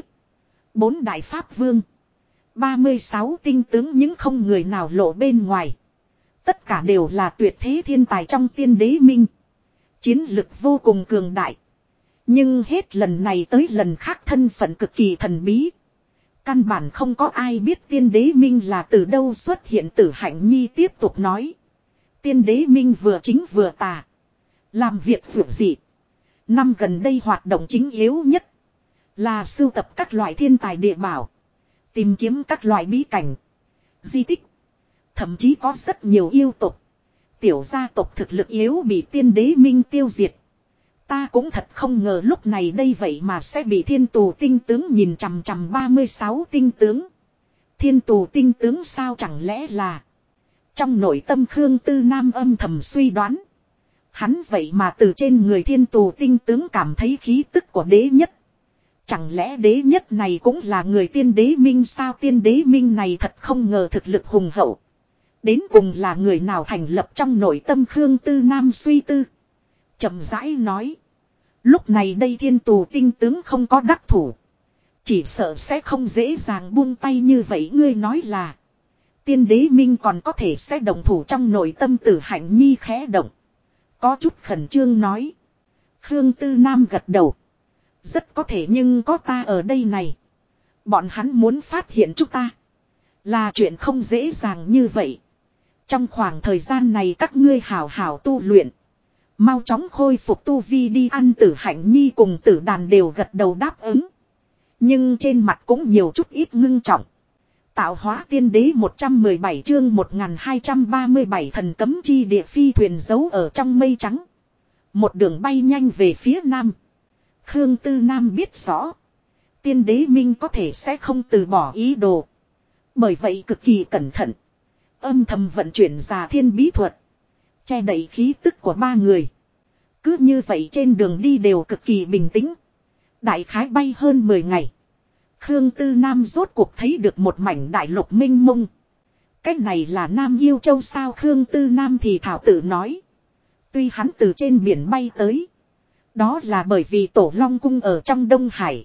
S1: 4 Đại Pháp Vương, 36 tinh tướng, những không người nào lộ bên ngoài. Tất cả đều là tuyệt thế thiên tài trong Tiên Đế Minh. Chiến lực vô cùng cường đại. Nhưng hết lần này tới lần khác thân phận cực kỳ thần bí. Căn bản không có ai biết Tiên Đế Minh là từ đâu xuất hiện. Tử Hạnh Nhi tiếp tục nói. Tiên Đế Minh vừa chính vừa tà. Làm việc vượt dị. Năm gần đây hoạt động chính yếu nhất là sưu tập các loại thiên tài địa bảo. Tìm kiếm các loại bí cảnh, di tích. Thậm chí có rất nhiều yêu tộc, tiểu gia tộc thực lực yếu bị Tiên Đế Minh tiêu diệt. Ta cũng thật không ngờ lúc này đây vậy mà sẽ bị thiên tù tinh tướng nhìn chằm chằm. 36 tinh tướng. Thiên tù tinh tướng sao, chẳng lẽ là... Trong nội tâm Khương Tư Nam âm thầm suy đoán. Hắn vậy mà từ trên người thiên tù tinh tướng cảm thấy khí tức của đế nhất. Chẳng lẽ đế nhất này cũng là người Tiên Đế Minh sao? Tiên Đế Minh này thật không ngờ thực lực hùng hậu. Đến cùng là người nào thành lập? Trong nội tâm Khương Tư Nam suy tư. Chậm rãi nói. Lúc này đây thiên tù tinh tướng không có đắc thủ. Chỉ sợ sẽ không dễ dàng buông tay như vậy. Ngươi nói là Tiên Đế Minh còn có thể sẽ đồng thủ? Trong nội tâm Tử Hạnh Nhi khẽ động. Có chút khẩn trương nói. Khương Tư Nam gật đầu. Rất có thể, nhưng có ta ở đây này. Bọn hắn muốn phát hiện chúng ta là chuyện không dễ dàng như vậy. Trong khoảng thời gian này các ngươi hảo hảo tu luyện. Mau chóng khôi phục tu vi đi. Ăn Tử Hạnh Nhi cùng Tử Đàn đều gật đầu đáp ứng. Nhưng trên mặt cũng nhiều chút ít ngưng trọng. Tạo hóa tiên đế 117 chương 1237 thần cấm chi địa. Phi thuyền giấu ở trong mây trắng. Một đường bay nhanh về phía nam. Khương Tư Nam biết rõ. Tiên Đế Minh có thể sẽ không từ bỏ ý đồ. Bởi vậy cực kỳ cẩn thận. Âm thầm vận chuyển Già Thiên bí thuật. Che đậy khí tức của ba người. Cứ như vậy trên đường đi đều cực kỳ bình tĩnh. Đại khái bay hơn 10 ngày. Khương Tư Nam rốt cuộc thấy được một mảnh đại lục mênh mông. Cái này là Nam Yêu Châu sao? Khương Tư Nam thì thảo tự nói. Tuy hắn từ trên biển bay tới. Đó là bởi vì Tổ Long Cung ở trong Đông Hải.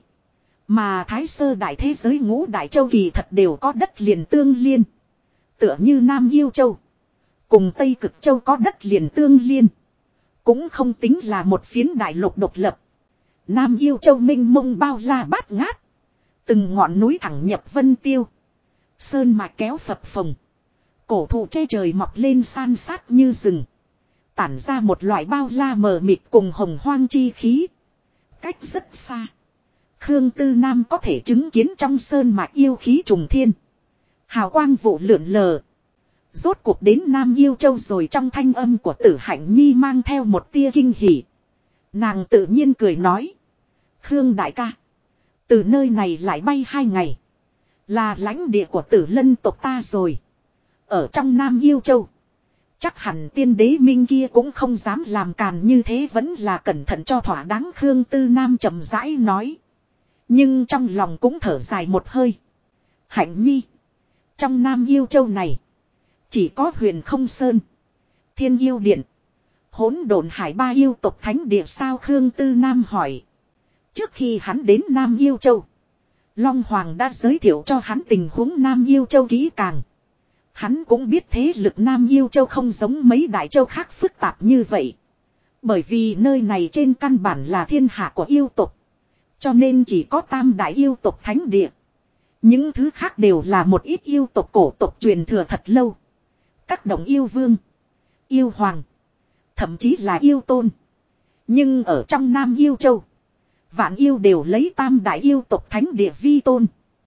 S1: Mà Thái Sơ Đại thế giới ngũ đại châu kỳ thật đều có đất liền tương liên. Tựa như Nam Yêu Châu. Cùng Tây Cực Châu có đất liền tương liên. Cũng không tính là một phiến đại lục độc lập. Nam Yêu Châu mênh mông bao la bát ngát. Từng ngọn núi thẳng nhập vân tiêu. Sơn mạch kéo phập phồng. Cổ thụ che trời mọc lên san sát như rừng. Tản ra một loại bao la mờ mịt cùng hồng hoang chi khí. Cách rất xa. Khương Tư Nam có thể chứng kiến trong sơn mạch yêu khí trùng thiên. Hào quang vụ lượn lờ. Rốt cuộc đến Nam Yêu Châu rồi, trong thanh âm của Tử Hạnh Nhi mang theo một tia kinh hỉ. Nàng tự nhiên cười nói. Khương đại ca. Từ nơi này lại bay 2 ngày. Là lãnh địa của Tử Lân tộc ta rồi. Ở trong Nam Yêu Châu. Chắc hẳn tiên đế minh kia cũng không dám làm càn như thế, vẫn là cẩn thận cho thỏa đáng. Khương Tư Nam chậm rãi nói. Nhưng trong lòng cũng thở dài một hơi. Hạnh Nhi. Trong Nam Yêu Châu này. Chỉ có Huyền Không Sơn. Thiên Yêu Điện. Hỗn Độn Hải 3 yêu tộc thánh địa sao? Khương Tư Nam hỏi. Trước khi hắn đến Nam Yêu Châu. Long Hoàng đã giới thiệu cho hắn tình huống Nam Yêu Châu kỹ càng. Hắn cũng biết thế lực Nam Yêu Châu không giống mấy đại châu khác phức tạp như vậy. Bởi vì nơi này trên căn bản là thiên hạ của yêu tộc. Cho nên chỉ có tam đại yêu tộc thánh địa. Những thứ khác đều là một ít yêu tộc cổ tộc truyền thừa thật lâu. Các đồng yêu vương, yêu hoàng, thậm chí là yêu tôn. Nhưng ở trong Nam Yêu Châu, vạn yêu đều lấy tam đại yêu tộc thánh địa vi tôn.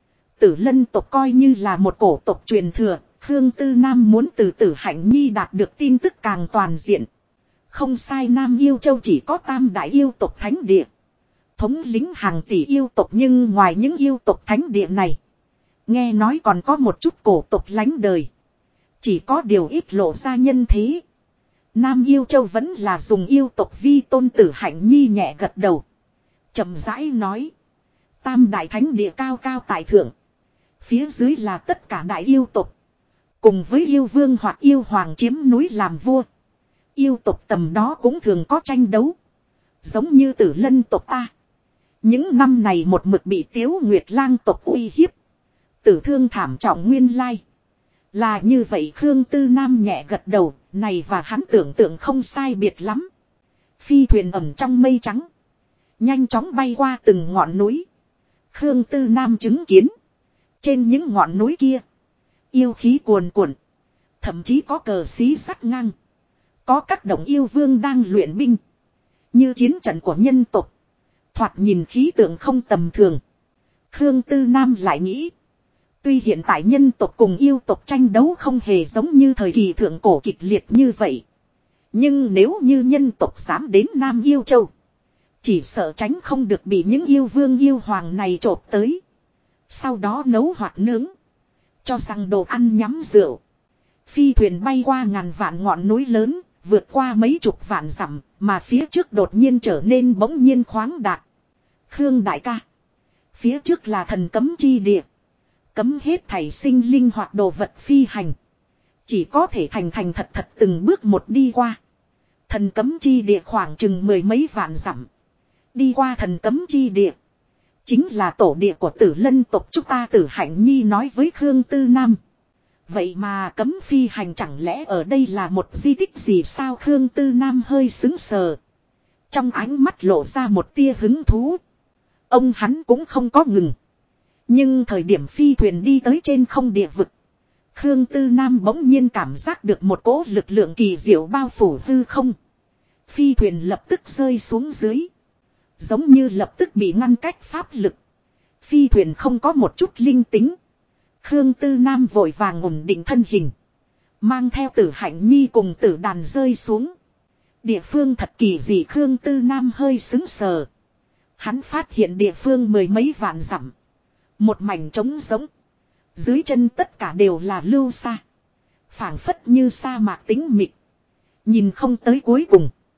S1: Tử Lân tộc coi như là một cổ tộc truyền thừa. Khương Tư Nam muốn từ Tử Hạnh Nhi đạt được tin tức càng toàn diện. Không sai, Nam Yêu Châu chỉ có tam đại yêu tộc thánh địa. Thống lĩnh hàng tỷ yêu tộc, nhưng ngoài những yêu tộc thánh địa này, nghe nói còn có một chút cổ tộc lánh đời. Chỉ có điều ít lộ ra nhân thế. Nam Yêu Châu vẫn là dùng yêu tộc vi tôn. Tử Hạnh Nhi nhẹ gật đầu. Chậm rãi nói. Tam đại thánh địa cao cao tại thượng. Phía dưới là tất cả đại yêu tộc. Cùng với yêu vương hoặc yêu hoàng chiếm núi làm vua. Yêu tộc tầm đó cũng thường có tranh đấu. Giống như Tử Lân tộc ta. Những năm này một mực bị Tiếu Nguyệt Lang tộc uy hiếp. Tử thương thảm trọng nguyên lai. Là như vậy. Khương Tư Nam nhẹ gật đầu. Này và hắn tưởng tượng không sai biệt lắm. Phi thuyền ẩm trong mây trắng. Nhanh chóng bay qua từng ngọn núi. Khương Tư Nam chứng kiến. Trên những ngọn núi kia. Yêu khí cuồn cuộn. Thậm chí có cờ xí sắt ngang. Có các đồng yêu vương đang luyện binh. Như chiến trận của nhân tộc. Thoạt nhìn khí tượng không tầm thường. Khương Tư Nam lại nghĩ. Tuy hiện tại nhân tộc cùng yêu tộc tranh đấu không hề giống như thời kỳ thượng cổ kịch liệt như vậy. Nhưng nếu như nhân tộc dám đến Nam Yêu Châu. Chỉ sợ tránh không được bị những yêu vương yêu hoàng này chộp tới. Sau đó nấu hoặc nướng. Cho rằng đồ ăn nhắm rượu. Phi thuyền bay qua ngàn vạn ngọn núi lớn. Vượt qua mấy chục vạn dặm. Mà phía trước đột nhiên trở nên bỗng nhiên khoáng đạt. Khương đại ca. Phía trước là thần cấm chi địa. Cấm hết thảy sinh linh hoặc đồ vật phi hành. Chỉ có thể thành thật thật từng bước một đi qua. Thần cấm chi địa khoảng chừng 10 mấy vạn dặm. Đi qua thần cấm chi địa. Chính là tổ địa của Tử Lân tộc chúng ta. Tử Hạnh Nhi nói với Khương Tư Nam. Vậy mà cấm phi hành chẳng lẽ ở đây là một di tích gì sao? Khương Tư Nam hơi sững sờ. Trong ánh mắt lộ ra một tia hứng thú. Ông hắn cũng không có ngừng. Nhưng thời điểm phi thuyền đi tới trên không địa vực. Khương Tư Nam bỗng nhiên cảm giác được một cỗ lực lượng kỳ diệu bao phủ hư không. Phi thuyền lập tức rơi xuống dưới. Giống như lập tức bị ngăn cách pháp lực. Phi thuyền không có một chút linh tính. Khương Tư Nam vội vàng ổn định thân hình. Mang theo Tử Hạnh Nhi cùng Tử Đàn rơi xuống. Địa phương thật kỳ dị. Khương Tư Nam hơi sững sờ. Hắn phát hiện địa phương 10 mấy vạn dặm. Một mảnh trống rỗng. Dưới chân tất cả đều là lưu sa. Phảng phất như sa mạc tĩnh mịch. Nhìn không tới cuối cùng.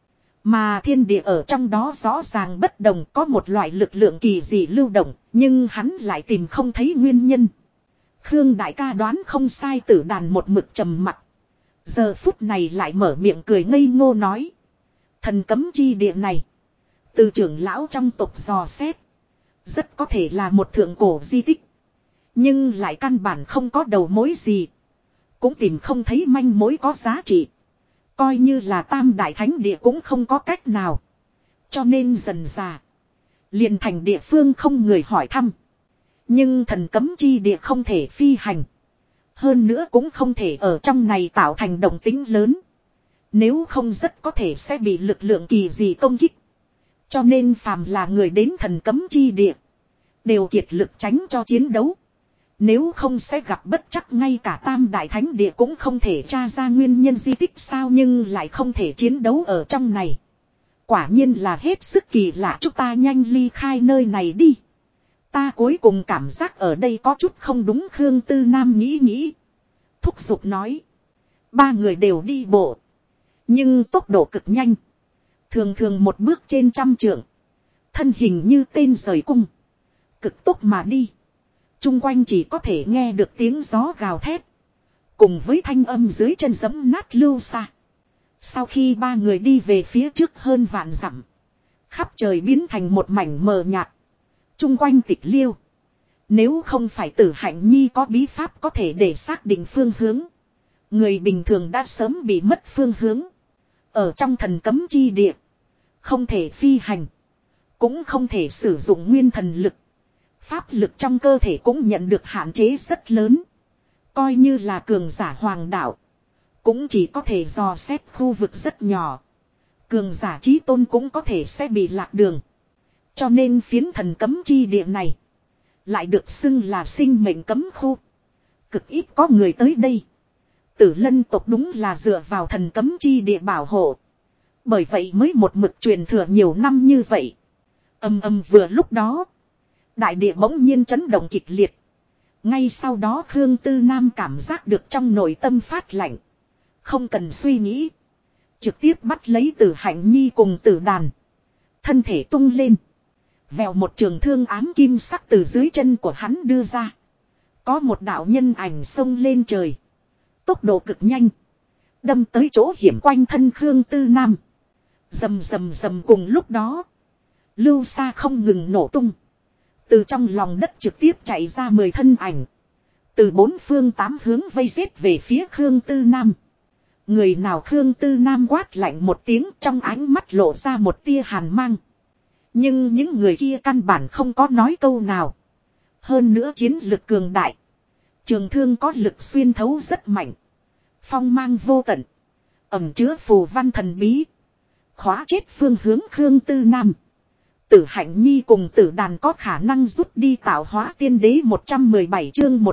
S1: Mà thiên địa ở trong đó rõ ràng bất đồng, có một loại lực lượng kỳ dị lưu động, nhưng hắn lại tìm không thấy nguyên nhân. Khương đại ca đoán không sai, Tử Đàn một mực trầm mặc. Giờ phút này lại mở miệng cười ngây ngô nói. Thần cấm chi địa này, từ trưởng lão trong tộc dò xét, rất có thể là một thượng cổ di tích. Nhưng lại căn bản không có đầu mối gì. Cũng tìm không thấy manh mối có giá trị. Coi như là tam đại thánh địa cũng không có cách nào. Cho nên dần dà liền thành địa phương không người hỏi thăm. Nhưng thần cấm chi địa không thể phi hành. Hơn nữa cũng không thể ở trong này tạo thành động tĩnh lớn. Nếu không rất có thể sẽ bị lực lượng kỳ dị công kích. Cho nên phàm là người đến thần cấm chi địa, đều kiệt lực tránh cho chiến đấu. Nếu không sẽ gặp bất trắc, ngay cả tam đại thánh địa cũng không thể tra ra nguyên nhân di tích sao, nhưng lại không thể chiến đấu ở trong này. Quả nhiên là hết sức kỳ lạ, chúng ta nhanh ly khai nơi này đi. Ta cuối cùng cảm giác ở đây có chút không đúng. Khương Tư Nam nghĩ. Thúc giục nói. Ba người đều đi bộ. Nhưng tốc độ cực nhanh. Thường một bước trên 100 trượng. Thân hình như tên rời cung. Cực tốc mà đi. Trung quanh chỉ có thể nghe được tiếng gió gào thét. Cùng với thanh âm dưới chân giẫm nát lưu xa. Sau khi ba người đi về phía trước hơn vạn dặm, khắp trời biến thành một mảnh mờ nhạt. Trung quanh tịch liêu. Nếu không phải Tử Hạnh Nhi có bí pháp có thể để xác định phương hướng, người bình thường đã sớm bị mất phương hướng. Ở trong thần cấm chi địa, không thể phi hành, cũng không thể sử dụng nguyên thần lực. Pháp lực trong cơ thể cũng nhận được hạn chế rất lớn. Coi như là cường giả hoàng đạo, cũng chỉ có thể dò xét khu vực rất nhỏ. Cường giả chí tôn cũng có thể sẽ bị lạc đường. Cho nên phiến thần cấm chi địa này lại được xưng là sinh mệnh cấm khu. Cực ít có người tới đây. Tử Lân tộc đúng là dựa vào thần cấm chi địa bảo hộ. Bởi vậy mới một mực truyền thừa nhiều năm như vậy. Ầm vừa lúc đó, đại địa bỗng nhiên chấn động kịch liệt. Ngay sau đó Khương Tư Nam cảm giác được trong nội tâm phát lạnh. Không cần suy nghĩ, trực tiếp bắt lấy Tử Hạnh Nhi cùng Tử Đàn. Thân thể tung lên. Vèo, một trường thương ám kim sắc từ dưới chân của hắn đưa ra. Có một đạo nhân ảnh xông lên trời. Tốc độ cực nhanh. Đâm tới chỗ hiểm quanh thân Khương Tư Nam. Rầm cùng lúc đó, lưu xa không ngừng nổ tung. Từ trong lòng đất trực tiếp chạy ra 10 thân ảnh. Từ 4 phương 8 hướng vây giết về phía Khương Tư Nam. Người nào? Khương Tư Nam quát lạnh một tiếng, trong ánh mắt lộ ra một tia hàn mang. Nhưng những người kia căn bản không có nói câu nào. Hơn nữa chiến lực cường đại. Trường thương có lực xuyên thấu rất mạnh. Phong mang vô tận. Ẩn chứa phù văn thần bí. Khóa chết phương hướng Khương Tư Nam. Tử Hạnh Nhi cùng Tử Đàn có khả năng rút đi tạo hóa tiên đế. 117 chương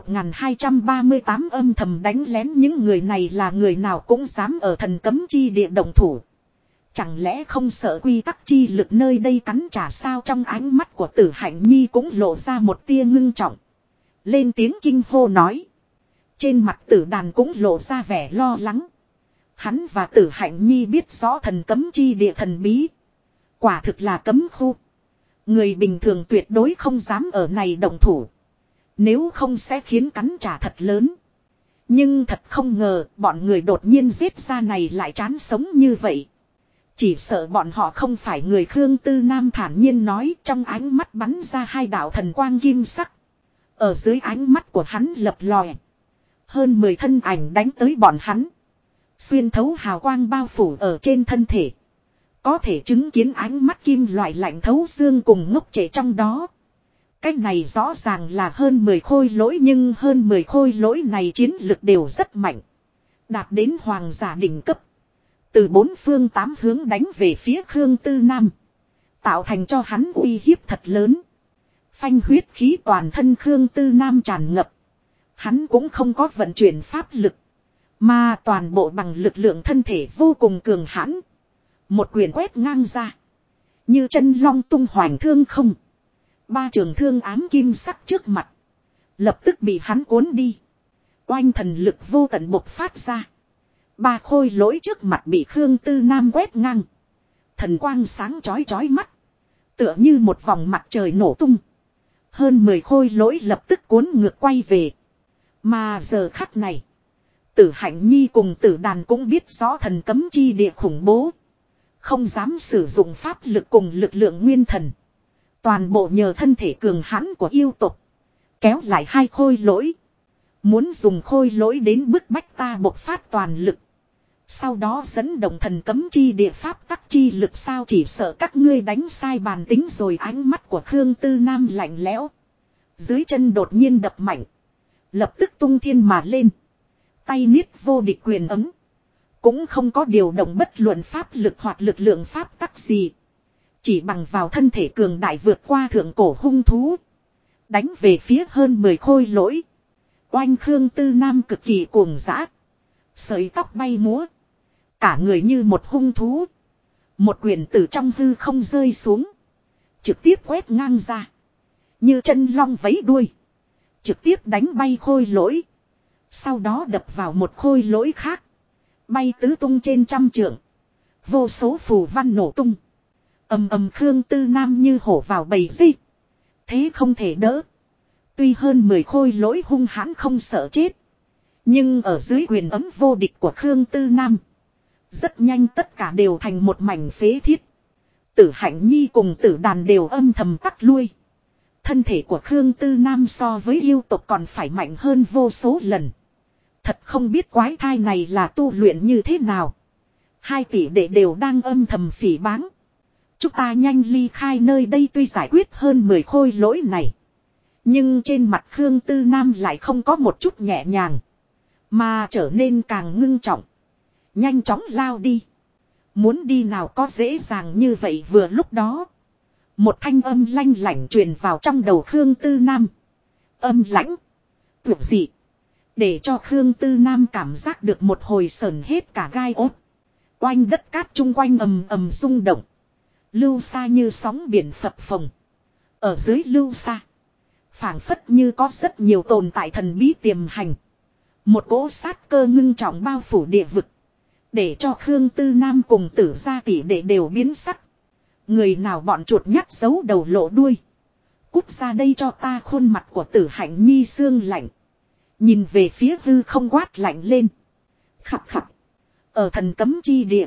S1: 1238 âm thầm đánh lén. Những người này là người nào cũng dám ở thần cấm chi địa động thủ. Chẳng lẽ không sợ quy tắc chi lực nơi đây cắn trả sao? Trong ánh mắt của Tử Hạnh Nhi cũng lộ ra một tia ngưng trọng. Lên tiếng kinh hô nói. Trên mặt Tử Đàn cũng lộ ra vẻ lo lắng. Hắn và Tử Hạnh Nhi biết rõ thần cấm chi địa thần bí. Quả thực là cấm khu. Người bình thường tuyệt đối không dám ở này động thủ. Nếu không sẽ khiến cắn trả thật lớn. Nhưng thật không ngờ bọn người đột nhiên giết ra này lại chán sống như vậy. Chỉ sợ bọn họ không phải người. Khương Tư Nam thản nhiên nói, trong ánh mắt bắn ra 2 đạo thần quang kim sắc. Ở dưới ánh mắt của hắn lập lòe. Hơn 10 thân ảnh đánh tới bọn hắn. Xuyên thấu hào quang bao phủ ở trên thân thể. Có thể chứng kiến ánh mắt kim loại lạnh thấu xương cùng ngốc trệ trong đó. Cái này rõ ràng là hơn 10 khôi lỗi, nhưng hơn 10 khôi lỗi này chiến lực đều rất mạnh. Đạt đến hoàng giả đỉnh cấp. Từ 4 phương 8 hướng đánh về phía Khương Tư Nam. Tạo thành cho hắn uy hiếp thật lớn. Phanh huyết khí toàn thân Khương Tư Nam tràn ngập. Hắn cũng không có vận chuyển pháp lực. Mà toàn bộ bằng lực lượng thân thể vô cùng cường hãn. Một quyền quét ngang ra. Như chân long tung hoành thương không. 3 trường thương ám kim sắc trước mặt. Lập tức bị hắn cuốn đi. Oanh thần lực vô tận bộc phát ra. 3 khôi lỗi trước mặt bị Khương Tư Nam quét ngang. Thần quang sáng chói chói mắt. Tựa như một vòng mặt trời nổ tung. Hơn 10 khôi lỗi lập tức cuốn ngược quay về. Mà giờ khắc này. Tử Hạnh Nhi cùng Tử Đàn cũng biết rõ thần cấm chi địa khủng bố. Không dám sử dụng pháp lực cùng lực lượng nguyên thần. Toàn bộ nhờ thân thể cường hãn của yêu tộc. Kéo lại hai khôi lỗi. Muốn dùng khôi lỗi đến bức bách ta bộc phát toàn lực. Sau đó dẫn động thần cấm chi địa pháp tắc chi lực sao, chỉ sợ các ngươi đánh sai bàn tính rồi. Ánh mắt của Khương Tư Nam lạnh lẽo. Dưới chân đột nhiên đập mạnh. Lập tức tung thiên mà lên. Tay niết vô địch quyền ấm. Cũng không có điều động bất luận pháp lực hoặc lực lượng pháp tắc gì. Chỉ bằng vào thân thể cường đại vượt qua thượng cổ hung thú. Đánh về phía hơn 10 khôi lỗi. Oanh Khương Tư Nam cực kỳ cuồng dã. Sợi tóc bay múa. Cả người như một hung thú. Một quyền từ trong hư không rơi xuống. Trực tiếp quét ngang ra. Như chân long vẫy đuôi. Trực tiếp đánh bay khôi lỗi. Sau đó đập vào một khôi lỗi khác. Bay tứ tung trên trăm trượng. Vô số phù văn nổ tung. Ầm ầm Khương Tư Nam như hổ vào bầy di. Thế không thể đỡ. Tuy hơn 10 khôi lỗi hung hãn không sợ chết. Nhưng ở dưới quyền ấm vô địch của Khương Tư Nam. Rất nhanh tất cả đều thành một mảnh phế thiết. Tử Hạnh Nhi cùng Tử Đàn đều âm thầm tắc lui. Thân thể của Khương Tư Nam so với yêu tộc còn phải mạnh hơn vô số lần. Thật không biết quái thai này là tu luyện như thế nào. Hai tỷ đệ đều đang âm thầm phỉ báng. Chúng ta nhanh ly khai nơi đây, tuy giải quyết hơn 10 khôi lỗi này. Nhưng trên mặt Khương Tư Nam lại không có một chút nhẹ nhàng. Mà trở nên càng ngưng trọng. Nhanh chóng lao đi. Muốn đi nào có dễ dàng như vậy. Vừa lúc đó. Một thanh âm lanh lảnh truyền vào trong đầu Khương Tư Nam. Âm lãnh. Tuyệt dị. Để cho Khương Tư Nam cảm giác được một hồi sờn hết cả gai ốt. Oanh đất cát chung quanh ầm ầm rung động. Lưu xa như sóng biển phập phồng. Ở dưới lưu xa. Phảng phất như có rất nhiều tồn tại thần bí tiềm hành. Một cỗ sát cơ ngưng trọng bao phủ địa vực. Để cho Khương Tư Nam cùng Tử gia tỷ đệ đều biến sắc. Người nào bọn chuột nhắt giấu đầu lộ đuôi. Cút ra đây cho ta, khuôn mặt của Tử Hạnh Nhi xương lạnh. Nhìn về phía hư không quát lạnh lên. Khập khập. Ở thần cấm chi địa.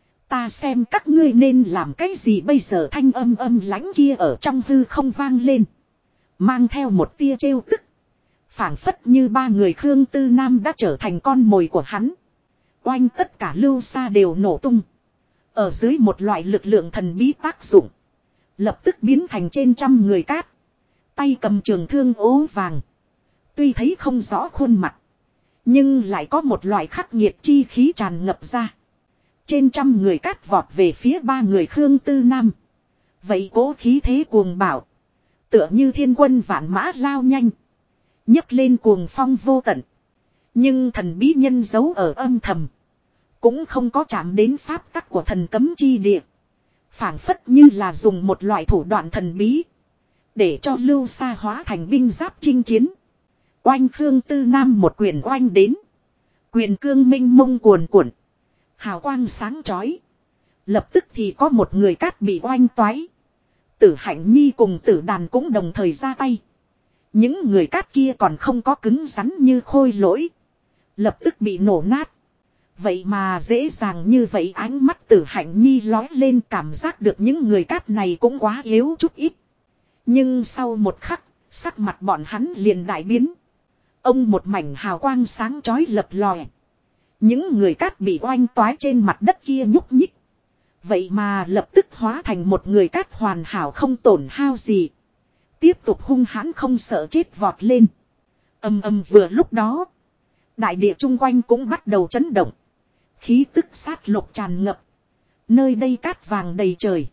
S1: Ta xem các ngươi nên làm cái gì bây giờ, thanh âm âm lãnh kia ở trong hư không vang lên. Mang theo một tia trêu tức. Phảng phất như ba người Khương Tư Nam đã trở thành con mồi của hắn. Oanh tất cả lưu xa đều nổ tung. Ở dưới một loại lực lượng thần bí tác dụng. Lập tức biến thành trên trăm người cát. Tay cầm trường thương ố vàng. Tuy thấy không rõ khuôn mặt. Nhưng lại có một loại khắc nghiệt chi khí tràn ngập ra. Trên trăm người cát vọt về phía ba người Khương Tư Nam. Vậy cố khí thế cuồng bạo. Tựa như thiên quân vạn mã lao nhanh. Nhấc lên cuồng phong vô tận. Nhưng thần bí nhân giấu ở âm thầm. Cũng không có chạm đến pháp tắc của thần cấm chi địa. Phảng phất như là dùng một loại thủ đoạn thần bí. Để cho lưu xa hóa thành binh giáp chinh chiến. Oanh Khương Tư Nam một quyền oanh đến. Quyền cương minh mông cuồn cuộn. Hào quang sáng chói. Lập tức thì có một người cát bị oanh toái. Tử Hạnh Nhi cùng Tử Đàn cũng đồng thời ra tay. Những người cát kia còn không có cứng rắn như khôi lỗi. Lập tức bị nổ nát. Vậy mà dễ dàng như vậy, ánh mắt Tử Hạnh Nhi lói lên, cảm giác được những người cát này cũng quá yếu chút ít. Nhưng sau một khắc, sắc mặt bọn hắn liền đại biến. Ông một mảnh hào quang sáng chói lập lòe. Những người cát bị oanh toái trên mặt đất kia nhúc nhích. Vậy mà lập tức hóa thành một người cát hoàn hảo không tổn hao gì. Tiếp tục hung hãn không sợ chết vọt lên. Ầm ầm vừa lúc đó. Đại địa chung quanh cũng bắt đầu chấn động. Khí tức sát lục tràn ngập. Nơi đây cát vàng đầy trời.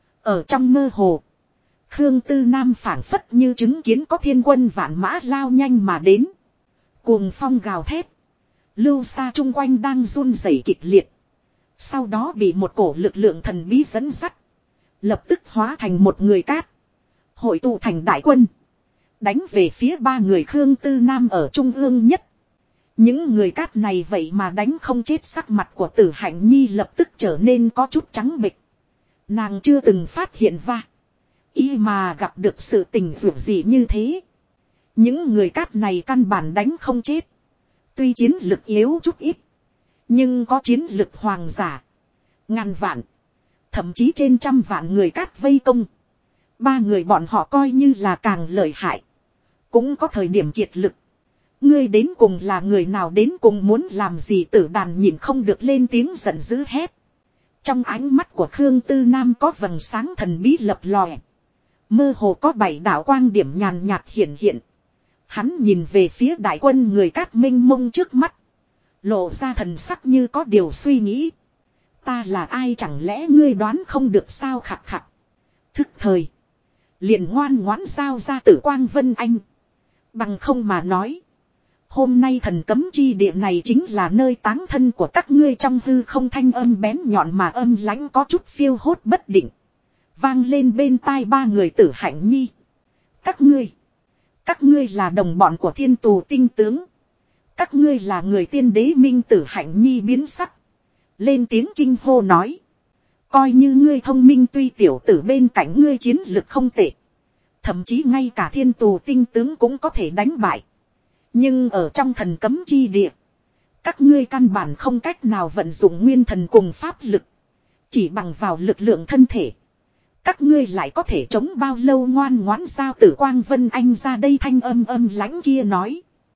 S1: Ở trong mơ hồ. Khương Tư Nam phảng phất như chứng kiến có thiên quân vạn mã lao nhanh mà đến. Cuồng phong gào thét. Lưu xa chung quanh đang run rẩy kịch liệt. Sau đó bị một cổ lực lượng thần bí dẫn dắt. Lập tức hóa thành một người cát. Hội tụ thành đại quân. Đánh về phía ba người Khương Tư Nam ở trung ương nhất. Những người cát này vậy mà đánh không chết, sắc mặt của Tử Hạnh Nhi lập tức trở nên có chút trắng bệch. Nàng chưa từng phát hiện y mà gặp được sự tình dữ gì như thế. Những người cát này căn bản đánh không chết. Tuy chiến lực yếu chút ít. Nhưng có chiến lực hoàng giả. Ngàn vạn. Thậm chí trên trăm vạn người cát vây công. Ba người bọn họ coi như là càng lợi hại. Cũng có thời điểm kiệt lực. Ngươi đến cùng là người nào, đến cùng muốn làm gì? Tử đàn nhìn không được lên tiếng giận dữ hét. Trong ánh mắt của Khương Tư Nam có vầng sáng thần bí lập lòe. Mơ hồ có 7 đạo quang điểm nhàn nhạt hiện hiện. Hắn nhìn về phía đại quân người cát minh mông trước mắt. Lộ ra thần sắc như có điều suy nghĩ. Ta là ai, chẳng lẽ ngươi đoán không được sao? Khặt khặt. Thức thời. Liền ngoan ngoãn giao ra Tử Quang Vân Anh. Bằng không mà nói. Hôm nay thần cấm chi địa này chính là nơi táng thân của các ngươi. Trong hư không thanh âm bén nhọn mà âm lãnh có chút phiêu hốt bất định. Vang lên bên tai ba người Tử Hạnh Nhi. Các ngươi là đồng bọn của thiên tù tinh tướng. Các ngươi là người tiên đế minh. Tử Hạnh Nhi biến sắc. Lên tiếng kinh hô nói. Coi như ngươi thông minh, tuy tiểu tử bên cạnh ngươi chiến lực không tệ. Thậm chí ngay cả thiên tù tinh tướng cũng có thể đánh bại. Nhưng ở trong thần cấm chi địa. Các ngươi căn bản không cách nào vận dụng nguyên thần cùng pháp lực. Chỉ bằng vào lực lượng thân thể. Các ngươi lại có thể chống bao lâu? Ngoan ngoãn giao Tử Quang Vân Anh ra đây. Thanh âm lãnh kia nói.